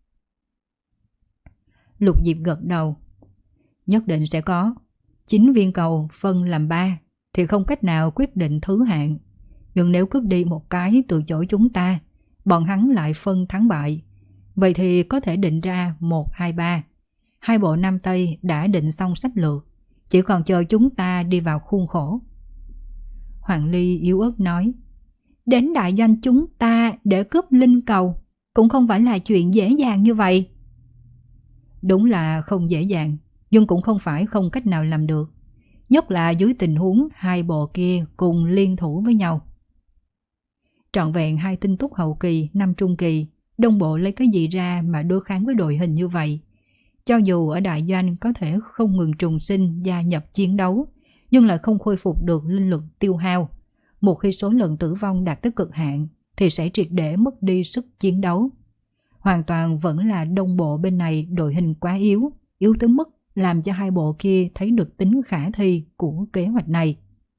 Lục Diệp gật đầu. Nhất định sẽ có. Chín viên cầu phân làm ba thì không cách nào quyết định thứ hạng. Nhưng nếu cướp đi một cái từ chỗ chúng ta, bọn hắn lại phân thắng bại. Vậy thì có thể định ra một, hai, ba. Hai bộ Nam Tây đã định xong sách lược, chỉ còn chờ chúng ta đi vào khuôn khổ. Hoàng Ly yếu ớt nói. Đến đại doanh chúng ta để cướp linh cầu cũng không phải là chuyện dễ dàng như vậy. Đúng là không dễ dàng, nhưng cũng không phải không cách nào làm được. Nhất là dưới tình huống hai bộ kia cùng liên thủ với nhau. Trọn vẹn hai tinh túc hậu kỳ, năm trung kỳ, Đông Bộ lấy cái gì ra mà đối kháng với đội hình như vậy? Cho dù ở đại doanh có thể không ngừng trùng sinh gia nhập chiến đấu, nhưng lại không khôi phục được linh lực tiêu hao. Một khi số lần tử vong đạt tới cực hạn thì sẽ triệt để mất đi sức chiến đấu. Hoàn toàn vẫn là Đông Bộ bên này đội hình quá yếu, yếu tới mức làm cho hai bộ kia thấy được tính khả thi của kế hoạch này.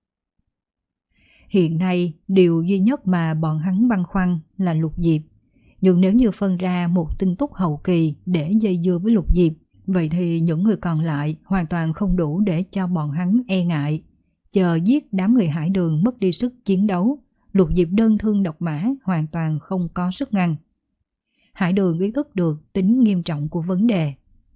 Hiện nay, điều duy nhất mà bọn hắn băn khoăn là Lục Diệp. Nhưng nếu như phân ra một tinh túc hậu kỳ để dây dưa với Lục Diệp, vậy thì những người còn lại hoàn toàn không đủ để cho bọn hắn e ngại. Chờ giết đám người Hải Đường mất đi sức chiến đấu, Lục Diệp đơn thương độc mã hoàn toàn không có sức ngăn. Hải Đường ý thức được tính nghiêm trọng của vấn đề.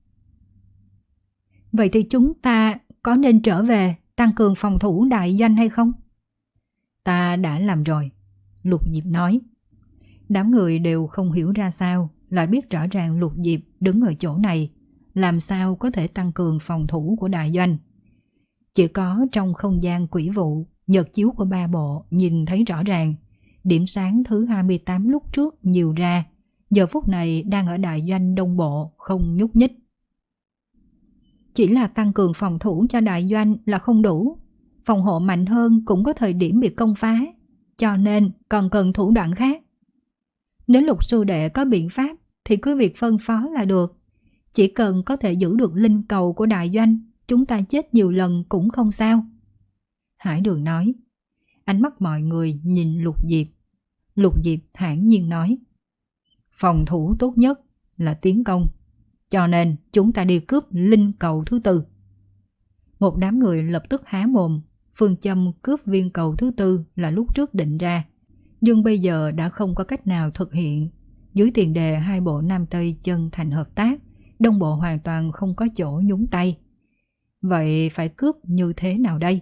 Vậy thì chúng ta có nên trở về tăng cường phòng thủ đại doanh hay không? Ta đã làm rồi, Lục Diệp nói. Đám người đều không hiểu ra sao, lại biết rõ ràng Lục Diệp đứng ở chỗ này, làm sao có thể tăng cường phòng thủ của đại doanh. Chỉ có trong không gian quỷ vụ, nhật chiếu của ba bộ nhìn thấy rõ ràng, điểm sáng thứ hai mươi tám lúc trước nhiều ra, giờ phút này đang ở đại doanh Đông Bộ không nhúc nhích. Chỉ là tăng cường phòng thủ cho đại doanh là không đủ, phòng hộ mạnh hơn cũng có thời điểm bị công phá, cho nên còn cần thủ đoạn khác. Nếu Lục sư đệ có biện pháp thì cứ việc phân phó là được. Chỉ cần có thể giữ được linh cầu của đại doanh, chúng ta chết nhiều lần cũng không sao. Hải Đường nói. Ánh mắt mọi người nhìn Lục Diệp. Lục Diệp thản nhiên nói. Phòng thủ tốt nhất là tiến công, cho nên chúng ta đi cướp linh cầu thứ tư. Một đám người lập tức há mồm. Phương châm cướp viên cầu thứ tư là lúc trước định ra, nhưng bây giờ đã không có cách nào thực hiện. Dưới tiền đề hai bộ Nam Tây chân thành hợp tác, Đông Bộ hoàn toàn không có chỗ nhúng tay. Vậy phải cướp như thế nào đây?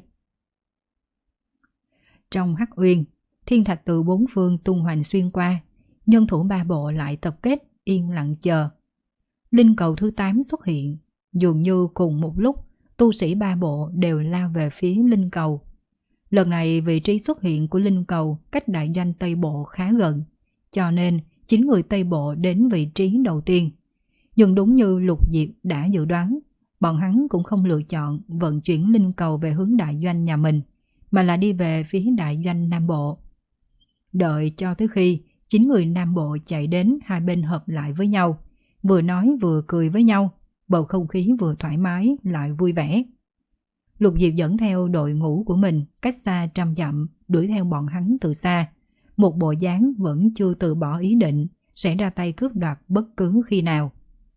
Trong Hắc Uyên, thiên thạch từ bốn phương tung hoành xuyên qua, nhân thủ ba bộ lại tập kết, yên lặng chờ. Linh cầu thứ tám xuất hiện, dường như cùng một lúc, tu sĩ ba bộ đều lao về phía linh cầu. Lần này vị trí xuất hiện của linh cầu cách đại doanh Tây Bộ khá gần, cho nên chín người Tây Bộ đến vị trí đầu tiên. Nhưng đúng như Lục Diệp đã dự đoán, bọn hắn cũng không lựa chọn vận chuyển linh cầu về hướng đại doanh nhà mình, mà là đi về phía đại doanh Nam Bộ. Đợi cho tới khi chín người Nam Bộ chạy đến, hai bên hợp lại với nhau, vừa nói vừa cười với nhau, bầu không khí vừa thoải mái lại vui vẻ. Lục Diệp dẫn theo đội ngũ của mình cách xa trăm dặm, đuổi theo bọn hắn từ xa, một bộ dáng vẫn chưa từ bỏ ý định sẽ ra tay cướp đoạt bất cứ khi nào.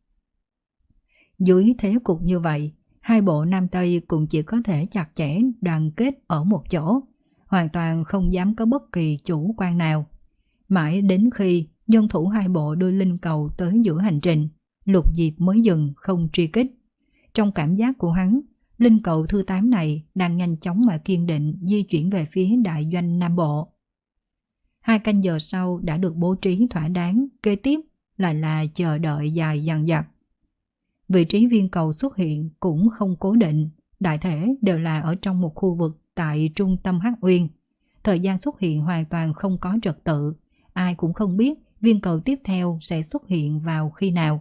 Dưới thế cục như vậy, hai bộ Nam Tây cũng chỉ có thể chặt chẽ đoàn kết ở một chỗ, hoàn toàn không dám có bất kỳ chủ quan nào. Mãi đến khi nhân thủ hai bộ đưa linh cầu tới giữa hành trình, Lục Diệp mới dừng không truy kích. Trong cảm giác của hắn, linh cầu thứ tám này đang nhanh chóng mà kiên định di chuyển về phía đại doanh Nam Bộ. Hai canh giờ sau đã được bố trí thỏa đáng, kế tiếp lại là chờ đợi dài dằng dặc. Vị trí viên cầu xuất hiện cũng không cố định, đại thể đều là ở trong một khu vực tại trung tâm Hắc Uyên. Thời gian xuất hiện hoàn toàn không có trật tự, ai cũng không biết viên cầu tiếp theo sẽ xuất hiện vào khi nào.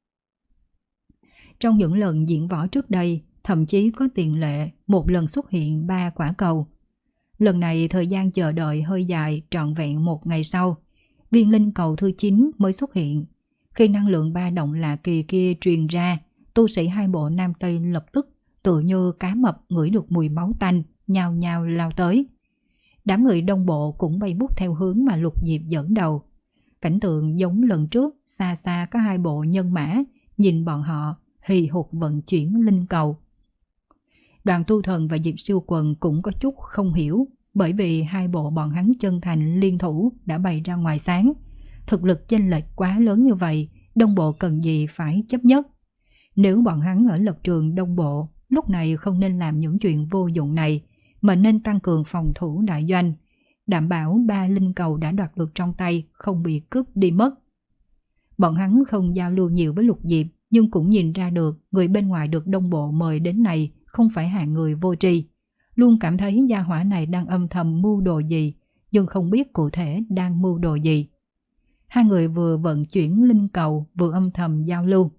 Trong những lần diễn võ trước đây, thậm chí có tiền lệ một lần xuất hiện ba quả cầu. Lần này thời gian chờ đợi hơi dài, trọn vẹn một ngày sau, viên linh cầu thứ chín mới xuất hiện. Khi năng lượng ba động lạ kỳ kia truyền ra, tu sĩ hai bộ Nam Tây lập tức tự như cá mập ngửi được mùi máu tanh, nhao nhao lao tới. Đám người đông bộ cũng bay bút theo hướng mà Lục Diệp dẫn đầu. Cảnh tượng giống lần trước, xa xa có hai bộ nhân mã, nhìn bọn họ hì hục vận chuyển linh cầu. Đoàn Tu Thần và Diệp Siêu Quần cũng có chút không hiểu, bởi vì hai bộ bọn hắn chân thành liên thủ đã bày ra ngoài sáng. Thực lực chênh lệch quá lớn như vậy, đông bộ cần gì phải chấp nhất. Nếu bọn hắn ở lập trường đông bộ, lúc này không nên làm những chuyện vô dụng này, mà nên tăng cường phòng thủ đại doanh, đảm bảo ba linh cầu đã đoạt được trong tay không bị cướp đi mất. Bọn hắn không giao lưu nhiều với Lục Diệp, nhưng cũng nhìn ra được người bên ngoài được đông bộ mời đến này không phải hạng người vô tri, luôn cảm thấy gia hỏa này đang âm thầm mưu đồ gì, nhưng không biết cụ thể đang mưu đồ gì. Hai người vừa vận chuyển linh cầu vừa âm thầm giao lưu.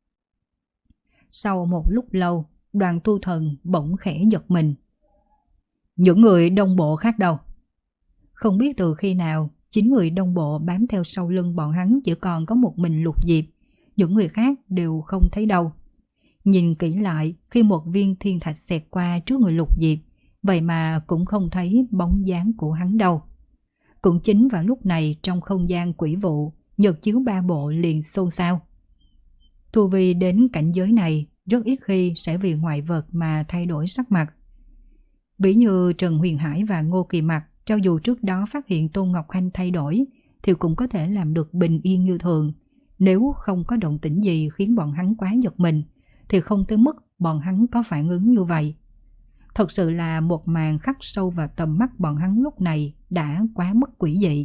Sau một lúc lâu, Đoàn Tu Thần bỗng khẽ giật mình. Những người đông bộ khác đâu? Không biết từ khi nào, chín người đông bộ bám theo sau lưng bọn hắn chỉ còn có một mình Lục Diệp, những người khác đều không thấy đâu. Nhìn kỹ lại, khi một viên thiên thạch xẹt qua trước người Lục Diệp, vậy mà cũng không thấy bóng dáng của hắn đâu. Cũng chính vào lúc này, trong không gian quỷ vụ, nhật chiếu ba bộ liền xôn xao. Tu vi đến cảnh giới này rất ít khi sẽ vì ngoại vật mà thay đổi sắc mặt. Ví như Trần Huyền Hải và Ngô Kỳ Mặc, cho dù trước đó phát hiện Tôn Ngọc Khanh thay đổi thì cũng có thể làm được bình yên như thường. Nếu không có động tĩnh gì khiến bọn hắn quá giật mình thì không tới mức bọn hắn có phản ứng như vậy. Thật sự là một màn khắc sâu vào tầm mắt bọn hắn lúc này đã quá mức quỷ dị.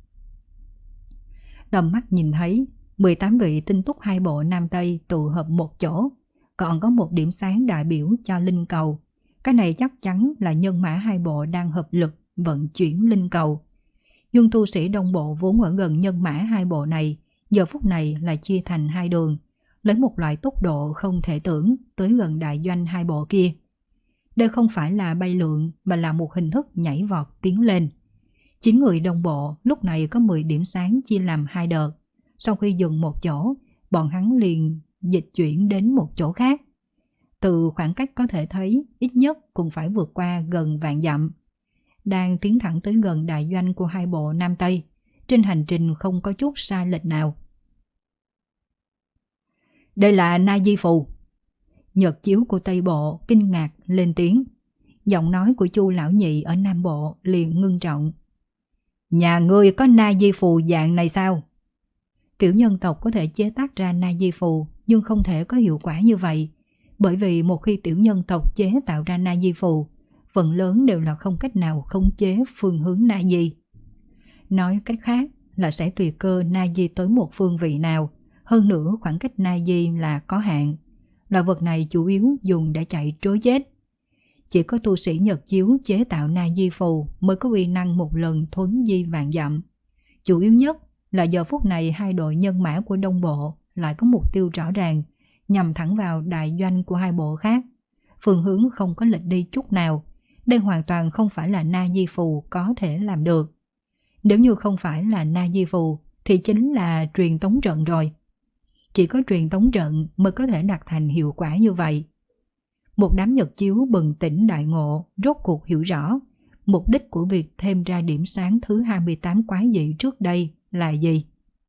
Tầm mắt nhìn thấy mười tám vị tinh túc hai bộ Nam Tây tụ hợp một chỗ, còn có một điểm sáng đại biểu cho linh cầu. Cái này chắc chắn là nhân mã hai bộ đang hợp lực vận chuyển linh cầu. Nhưng tu sĩ đông bộ vốn ở gần nhân mã hai bộ này, giờ phút này lại chia thành hai đường, lấy một loại tốc độ không thể tưởng tới gần đại doanh hai bộ kia. Đây không phải là bay lượn mà là một hình thức nhảy vọt tiến lên. Chín người đông bộ lúc này có mười điểm sáng chia làm hai đợt. Sau khi dừng một chỗ, bọn hắn liền dịch chuyển đến một chỗ khác. Từ khoảng cách có thể thấy ít nhất cũng phải vượt qua gần vạn dặm. Đang tiến thẳng tới gần đại doanh của hai bộ Nam Tây, trên hành trình không có chút sai lệch nào. Đây là Na Di Phù. Nhật chiếu của Tây Bộ kinh ngạc lên tiếng. Giọng nói của Chu lão nhị ở Nam Bộ liền ngưng trọng. Nhà ngươi có Na Di Phù dạng này sao? Tiểu nhân tộc có thể chế tác ra Na Di Phù, nhưng không thể có hiệu quả như vậy. Bởi vì một khi tiểu nhân tộc chế tạo ra na di phù, phần lớn đều là không cách nào khống chế phương hướng na di. Nói cách khác là sẽ tùy cơ na di tới một phương vị nào, hơn nữa khoảng cách na di là có hạn. Loại vật này chủ yếu dùng để chạy trối chết. Chỉ có tu sĩ Nhật chiếu chế tạo na di phù mới có uy năng một lần thuấn di vạn dặm. Chủ yếu nhất là giờ phút này hai đội nhân mã của Đông Bộ lại có mục tiêu rõ ràng, nhằm thẳng vào đại doanh của hai bộ khác. Phương hướng không có lệch đi chút nào. Đây hoàn toàn không phải là na di phù có thể làm được. Nếu như không phải là na di phù thì chính là truyền tống trận rồi. Chỉ có truyền tống trận mới có thể đạt thành hiệu quả như vậy. Một đám Nhật chiếu bừng tỉnh đại ngộ, rốt cuộc hiểu rõ mục đích của việc thêm ra điểm sáng thứ hai mươi tám quái dị trước đây là gì.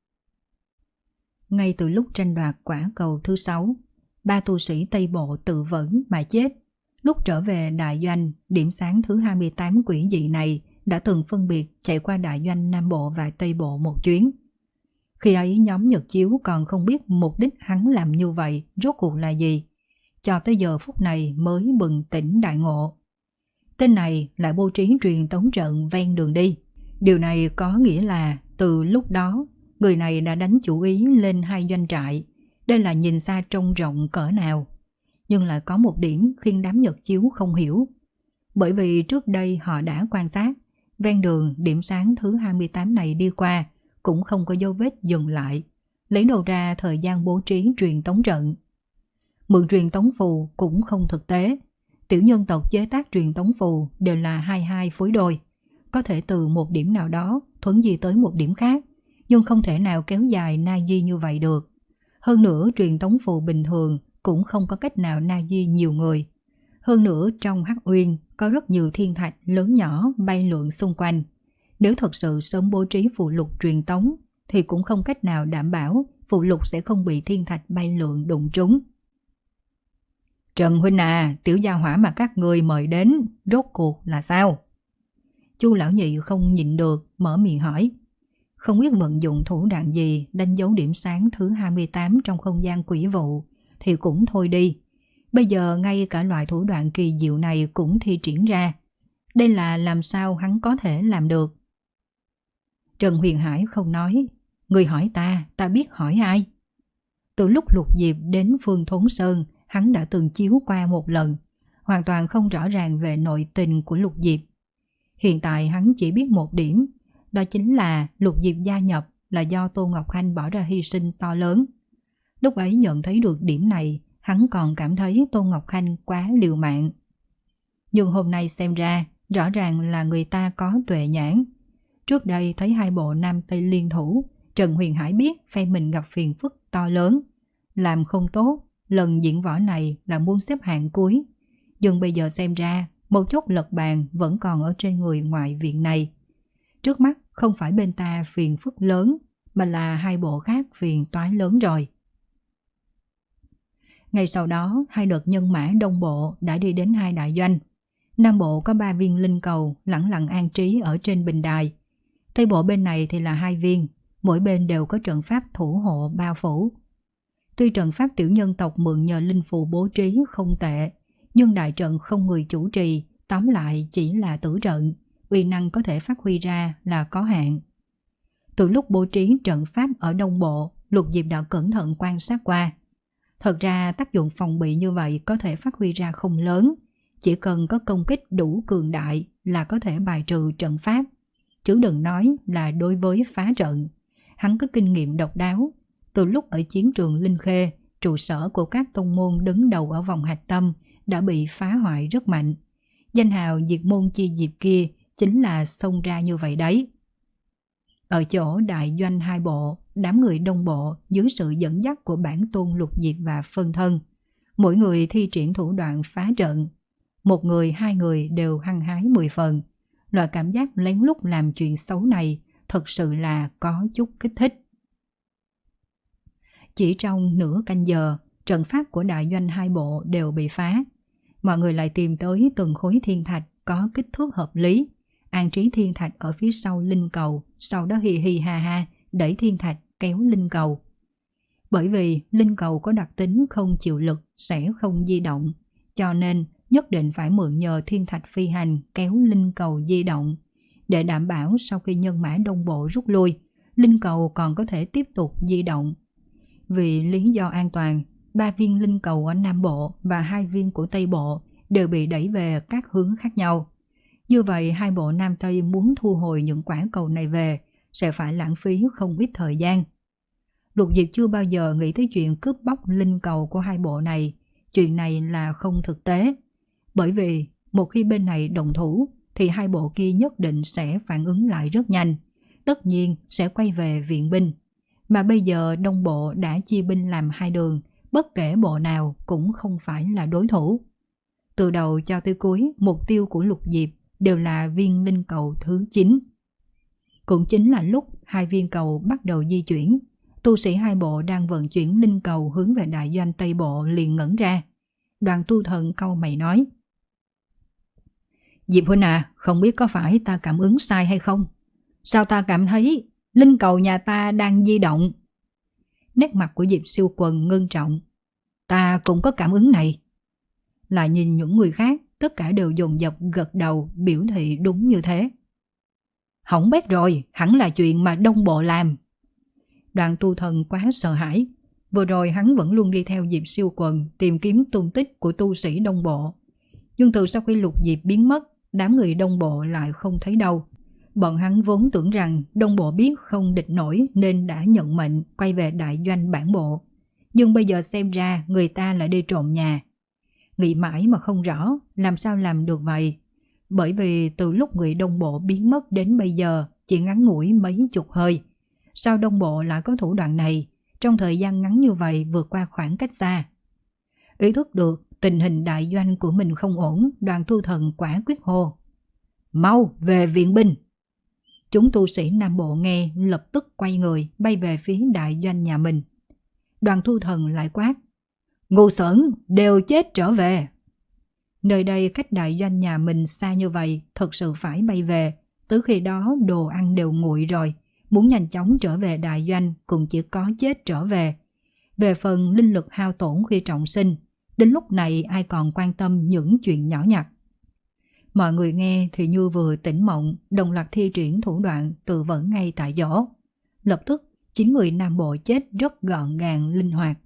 Ngay từ lúc tranh đoạt quả cầu thứ sáu, ba tu sĩ Tây Bộ tự vẫn mà chết. Lúc trở về đại doanh, điểm sáng thứ hai mươi tám quỷ dị này đã từng phân biệt chạy qua đại doanh Nam Bộ và Tây Bộ một chuyến. Khi ấy nhóm Nhật chiếu còn không biết mục đích hắn làm như vậy rốt cuộc là gì. Cho tới giờ phút này mới bừng tỉnh đại ngộ. Tên này lại bố trí truyền tống trận ven đường đi. Điều này có nghĩa là từ lúc đó, người này đã đánh chủ ý lên hai doanh trại. Đây là nhìn xa trông rộng cỡ nào. Nhưng lại có một điểm khiến đám Nhật chiếu không hiểu. Bởi vì trước đây họ đã quan sát, ven đường điểm sáng thứ hai mươi tám này đi qua cũng không có dấu vết dừng lại. Lấy đầu ra thời gian bố trí truyền tống trận. Mượn truyền tống phù cũng không thực tế. Tiểu nhân tộc chế tác truyền tống phù đều là hai hai phối đôi. Có thể từ một điểm nào đó thuấn di tới một điểm khác, nhưng không thể nào kéo dài na di như vậy được. Hơn nữa truyền tống phù bình thường cũng không có cách nào na di nhiều người. Hơn nữa trong Hắc Uyên có rất nhiều thiên thạch lớn nhỏ bay lượn xung quanh. Nếu thật sự sớm bố trí phù lục truyền tống thì cũng không cách nào đảm bảo phù lục sẽ không bị thiên thạch bay lượn đụng trúng. Trần huynh à, tiểu gia hỏa mà các người mời đến rốt cuộc là sao? Chu lão nhị không nhịn được mở miệng hỏi. Không biết vận dụng thủ đoạn gì đánh dấu điểm sáng thứ hai mươi tám trong không gian quỷ vụ thì cũng thôi đi. Bây giờ ngay cả loại thủ đoạn kỳ diệu này cũng thi triển ra. Đây là làm sao hắn có thể làm được? Trần Huyền Hải không nói. Người hỏi ta, ta biết hỏi ai? Từ lúc Lục Diệp đến Phương Thốn Sơn, hắn đã từng chiếu qua một lần, hoàn toàn không rõ ràng về nội tình của Lục Diệp. Hiện tại hắn chỉ biết một điểm, đó chính là Lục Diệp gia nhập là do Tô Ngọc Khanh bỏ ra hy sinh to lớn. Lúc ấy nhận thấy được điểm này, hắn còn cảm thấy Tô Ngọc Khanh quá liều mạng. Nhưng hôm nay xem ra, rõ ràng là người ta có tuệ nhãn. Trước đây thấy hai bộ Nam Tây liên thủ, Trần Huyền Hải biết phe mình gặp phiền phức to lớn. Làm không tốt, lần diễn võ này là muốn xếp hạng cuối. Nhưng bây giờ xem ra, một chốt lật bàn vẫn còn ở trên người ngoại viện này. Trước mắt không phải bên ta phiền phức lớn, mà là hai bộ khác phiền toái lớn rồi. Ngay sau đó, hai đợt nhân mã Đông Bộ đã đi đến hai đại doanh. Nam Bộ có ba viên linh cầu lẳng lặng an trí ở trên bình đài. Tây Bộ bên này thì là hai viên, mỗi bên đều có trận pháp thủ hộ bao phủ. Tuy trận pháp tiểu nhân tộc mượn nhờ linh phù bố trí không tệ, nhưng đại trận không người chủ trì, tóm lại chỉ là tử trận, uy năng có thể phát huy ra là có hạn. Từ lúc bố trí trận pháp ở Đông Bộ, Lục Diệp đã cẩn thận quan sát qua. Thật ra tác dụng phòng bị như vậy có thể phát huy ra không lớn, chỉ cần có công kích đủ cường đại là có thể bài trừ trận pháp, chứ đừng nói là đối với phá trận. Hắn có kinh nghiệm độc đáo. Từ lúc ở chiến trường Linh Khê, trụ sở của các tông môn đứng đầu ở vòng hạch tâm đã bị phá hoại rất mạnh. Danh hào diệt môn chi diệp kia chính là xông ra như vậy đấy. Ở chỗ đại doanh hai bộ, đám người Đông Bộ dưới sự dẫn dắt của bản tôn Lục Diệp và phân thân, mỗi người thi triển thủ đoạn phá trận. Một người, hai người đều hăng hái mười phần. Loại cảm giác lén lút làm chuyện xấu này thật sự là có chút kích thích. Chỉ trong nửa canh giờ, trận pháp của đại doanh hai bộ đều bị phá. Mọi người lại tìm tới từng khối thiên thạch có kích thước hợp lý, an trí thiên thạch ở phía sau linh cầu, sau đó hi hi ha ha đẩy thiên thạch kéo linh cầu. Bởi vì linh cầu có đặc tính không chịu lực sẽ không di động, cho nên nhất định phải mượn nhờ thiên thạch phi hành kéo linh cầu di động, để đảm bảo sau khi nhân mã đông bộ rút lui, linh cầu còn có thể tiếp tục di động. Vì lý do an toàn, ba viên linh cầu ở Nam Bộ và hai viên của Tây Bộ đều bị đẩy về các hướng khác nhau. Như vậy, hai bộ Nam Tây muốn thu hồi những quả cầu này về sẽ phải lãng phí không ít thời gian. Lục Diệp chưa bao giờ nghĩ tới chuyện cướp bóc linh cầu của hai bộ này. Chuyện này là không thực tế. Bởi vì một khi bên này đồng thủ thì hai bộ kia nhất định sẽ phản ứng lại rất nhanh. Tất nhiên sẽ quay về viện binh. Mà bây giờ Đông Bộ đã chia binh làm hai đường, bất kể bộ nào cũng không phải là đối thủ. Từ đầu cho tới cuối, mục tiêu của Lục Diệp đều là viên linh cầu thứ chín. Cũng chính là lúc hai viên cầu bắt đầu di chuyển, tu sĩ hai bộ đang vận chuyển linh cầu hướng về đại doanh Tây Bộ liền ngẩn ra. Đoàn Tu Thần cau mày nói: Diệp huynh à, không biết có phải ta cảm ứng sai hay không? Sao ta cảm thấy linh cầu nhà ta đang di động? Nét mặt của Diệp Siêu Quần ngưng trọng. Ta cũng có cảm ứng này. Lại nhìn những người khác, tất cả đều dồn dập gật đầu biểu thị đúng như thế. Hỏng bét rồi, hẳn là chuyện mà Đông Bộ làm. Đoàn Tu Thần quá sợ hãi. Vừa rồi hắn vẫn luôn đi theo Diệp Siêu Quần tìm kiếm tung tích của tu sĩ Đông Bộ. Nhưng từ sau khi Lục Diệp biến mất, đám người Đông Bộ lại không thấy đâu. Bọn hắn vốn tưởng rằng Đông Bộ biết không địch nổi nên đã nhận mệnh quay về đại doanh bản bộ. Nhưng bây giờ xem ra người ta lại đi trộm nhà. Nghĩ mãi mà không rõ làm sao làm được vậy. Bởi vì từ lúc người Đông Bộ biến mất đến bây giờ chỉ ngắn ngủi mấy chục hơi. Sao Đông Bộ lại có thủ đoạn này trong thời gian ngắn như vậy vượt qua khoảng cách xa? Ý thức được tình hình đại doanh của mình không ổn, Đoàn Tu Thần quả quyết hô: Mau về viện binh! Chúng tu sĩ Nam Bộ nghe lập tức quay người bay về phía đại doanh nhà mình. Đoàn Tu Thần lại quát: Ngu xuẩn, đều chết trở về! Nơi đây cách đại doanh nhà mình xa như vậy, thật sự phải bay về. Tới khi đó đồ ăn đều nguội rồi, muốn nhanh chóng trở về đại doanh cũng chỉ có chết trở về. Về phần linh lực hao tổn khi trọng sinh, đến lúc này ai còn quan tâm những chuyện nhỏ nhặt. Mọi người nghe thì như vừa tỉnh mộng, đồng loạt thi triển thủ đoạn tự vẫn ngay tại chỗ. Lập tức, chín người Nam Bộ chết rất gọn gàng linh hoạt.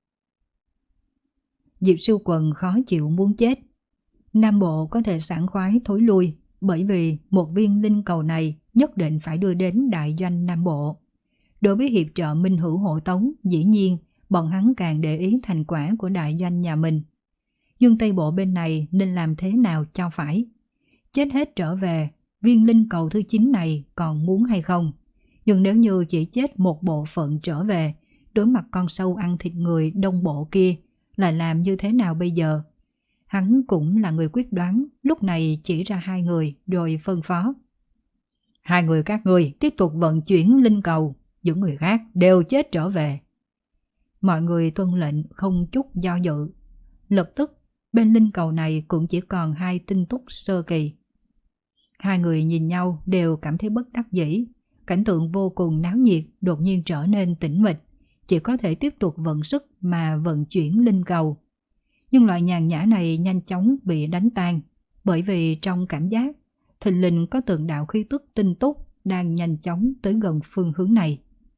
Diệp Siêu Quần khó chịu muốn chết. Nam Bộ có thể sảng khoái thối lui, bởi vì một viên linh cầu này nhất định phải đưa đến đại doanh Nam Bộ. Đối với hiệp trợ Minh Hữu hộ tống, dĩ nhiên bọn hắn càng để ý thành quả của đại doanh nhà mình. Nhưng Tây Bộ bên này nên làm thế nào cho phải? Chết hết trở về, viên linh cầu thứ chín này còn muốn hay không? Nhưng nếu như chỉ chết một bộ phận trở về, đối mặt con sâu ăn thịt người Đông Bộ kia, lại làm như thế nào bây giờ? Hắn cũng là người quyết đoán, lúc này chỉ ra hai người rồi phân phó: Hai người các ngươi tiếp tục vận chuyển linh cầu, những người khác đều chết trở về. Mọi người tuân lệnh không chút do dự. Lập tức, bên linh cầu này cũng chỉ còn hai tinh túc sơ kỳ. Hai người nhìn nhau đều cảm thấy bất đắc dĩ. Cảnh tượng vô cùng náo nhiệt đột nhiên trở nên tĩnh mịch, chỉ có thể tiếp tục vận sức mà vận chuyển linh cầu. Nhưng loại nhàn nhã này nhanh chóng bị đánh tan, bởi vì trong cảm giác, thình lình có từng đạo khí tức tinh túc đang nhanh chóng tới gần phương hướng này.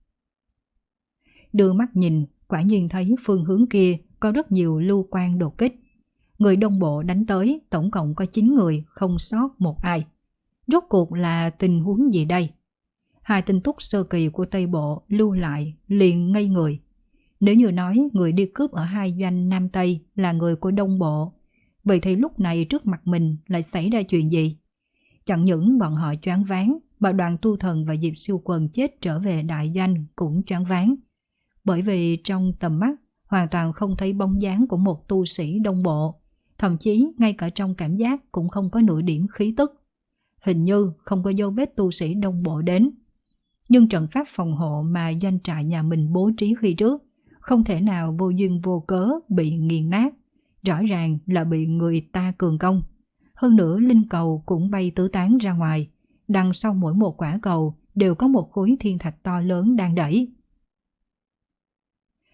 Đưa mắt nhìn, quả nhiên thấy phương hướng kia có rất nhiều lưu quan đột kích. Người Đông Bộ đánh tới, tổng cộng có chín người, không sót một ai. Rốt cuộc là tình huống gì đây? Hai tinh túc sơ kỳ của Tây Bộ lưu lại liền ngây người. Nếu như nói người đi cướp ở hai doanh Nam Tây là người của Đông Bộ, vậy thì lúc này trước mặt mình lại xảy ra chuyện gì? Chẳng những bọn họ choáng váng, mà Đoàn Tu Thần và Diệp Siêu Quần chết trở về đại doanh cũng choáng váng. Bởi vì trong tầm mắt hoàn toàn không thấy bóng dáng của một tu sĩ Đông Bộ, thậm chí ngay cả trong cảm giác cũng không có nửa điểm khí tức. Hình như không có dấu vết tu sĩ Đông Bộ đến. Nhưng trận pháp phòng hộ mà doanh trại nhà mình bố trí khi trước không thể nào vô duyên vô cớ bị nghiền nát. Rõ ràng là bị người ta cường công. Hơn nữa linh cầu cũng bay tứ tán ra ngoài. Đằng sau mỗi một quả cầu đều có một khối thiên thạch to lớn đang đẩy.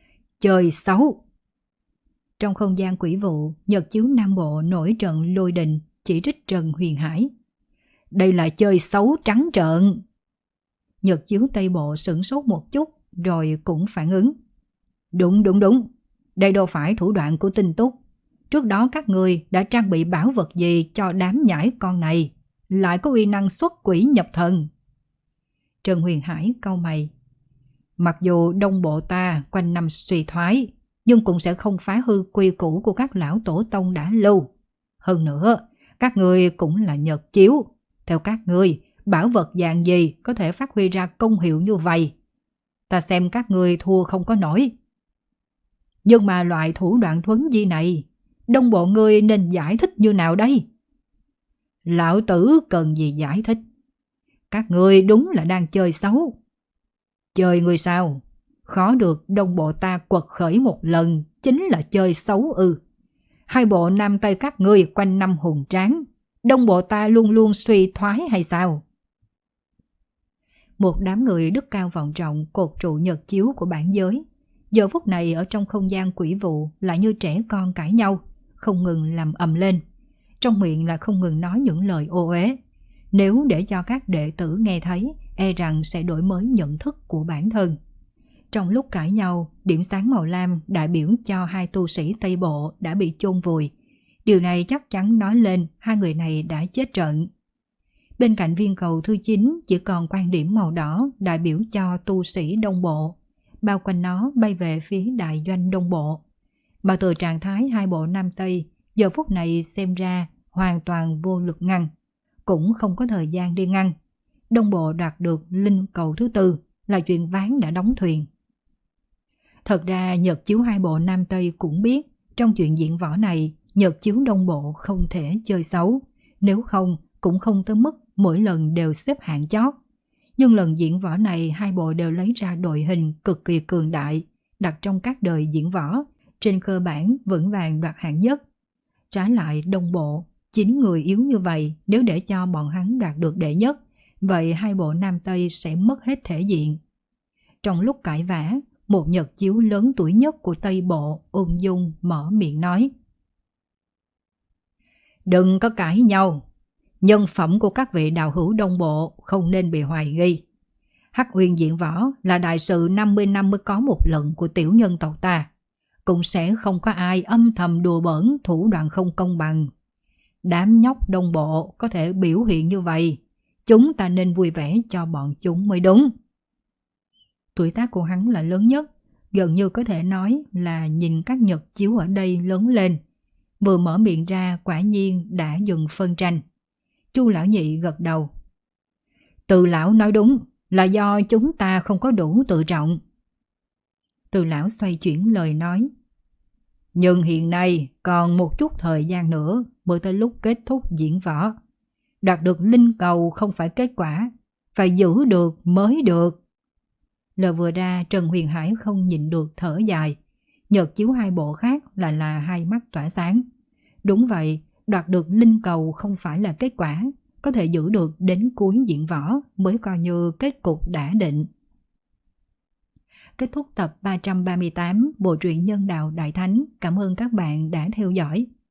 chơi xấu. Trong không gian quỷ vụ, nhật chiếu Nam Bộ nổi trận lôi đình, chỉ trích Trần Huyền Hải. Đây là chơi xấu trắng trợn. Nhật chiếu Tây Bộ sửng sốt một chút, rồi cũng phản ứng. Đúng đúng đúng, đây đâu phải thủ đoạn của Tinh Túc. Trước đó các người đã trang bị bảo vật gì cho đám nhãi con này, lại có uy năng xuất quỷ nhập thần. Trần Huyền Hải cau mày. Mặc dù Đông Bộ ta quanh năm suy thoái, nhưng cũng sẽ không phá hư quy củ của các lão tổ tông đã lưu. Hơn nữa, các người cũng là nhật chiếu. Theo các người, bảo vật dạng gì có thể phát huy ra công hiệu như vậy? Ta xem các người thua không có nổi. Nhưng mà loại thủ đoạn thuấn di này, Đông Bộ ngươi nên giải thích như nào đây? Lão tử cần gì giải thích? Các ngươi đúng là đang chơi xấu. Chơi người sao? Khó được Đông Bộ ta quật khởi một lần chính là chơi xấu ư? Hai bộ Nam Tây các ngươi quanh năm hùng tráng, Đông Bộ ta luôn luôn suy thoái hay sao? Một đám người đức cao vọng trọng cột trụ nhật chiếu của bản giới, giờ phút này ở trong không gian quỷ vụ lại như trẻ con cãi nhau, không ngừng làm ầm lên. Trong miệng là không ngừng nói những lời ô uế. Nếu để cho các đệ tử nghe thấy, e rằng sẽ đổi mới nhận thức của bản thân. Trong lúc cãi nhau, điểm sáng màu lam đại biểu cho hai tu sĩ Tây Bộ đã bị chôn vùi. Điều này chắc chắn nói lên hai người này đã chết trận. Bên cạnh viên cầu thứ chín chỉ còn quan điểm màu đỏ đại biểu cho tu sĩ Đông Bộ. Bao quanh nó bay về phía đại doanh Đông Bộ. Mà từ trạng thái hai bộ Nam Tây, giờ phút này xem ra hoàn toàn vô lực ngăn. Cũng không có thời gian đi ngăn. Đông Bộ đoạt được linh cầu thứ tư là chuyện ván đã đóng thuyền. Thật ra nhật chiếu hai bộ Nam Tây cũng biết trong chuyện diễn võ này nhật chiếu Đông Bộ không thể chơi xấu. Nếu không cũng không tới mức mỗi lần đều xếp hạng chót. Nhưng lần diễn võ này hai bộ đều lấy ra đội hình cực kỳ cường đại đặt trong các đời diễn võ. Trên cơ bản vững vàng đoạt hạng nhất. Trái lại Đông Bộ, chín người yếu như vậy nếu để cho bọn hắn đoạt được đệ nhất, vậy hai bộ Nam Tây sẽ mất hết thể diện. Trong lúc cãi vã, một nhật chiếu lớn tuổi nhất của Tây Bộ ung dung mở miệng nói. Đừng có cãi nhau. Nhân phẩm của các vị đạo hữu Đông Bộ không nên bị hoài nghi. Hắc Uyên diễn võ là đại sự năm mươi năm mới có một lần của tiểu nhân tộc ta. Cũng sẽ không có ai âm thầm đùa bỡn thủ đoạn không công bằng. Đám nhóc Đông Bộ có thể biểu hiện như vậy, chúng ta nên vui vẻ cho bọn chúng mới đúng. Tuổi tác của hắn là lớn nhất, gần như có thể nói là nhìn các nhật chiếu ở đây lớn lên. Vừa mở miệng ra quả nhiên đã dừng phân tranh. Chu lão nhị gật đầu. Từ lão nói đúng, là do chúng ta không có đủ tự trọng. Từ lão xoay chuyển lời nói. Nhưng hiện nay còn một chút thời gian nữa mới tới lúc kết thúc diễn võ. Đạt được linh cầu không phải kết quả, phải giữ được mới được. Lời vừa ra Trần Huyền Hải không nhịn được thở dài. Nhật chiếu hai bộ khác là là hai mắt tỏa sáng. Đúng vậy, đoạt được linh cầu không phải là kết quả, có thể giữ được đến cuối diễn võ mới coi như kết cục đã định. Kết thúc tập ba trăm ba mươi tám Bộ truyện Nhân Đạo Đại Thánh. Cảm ơn các bạn đã theo dõi.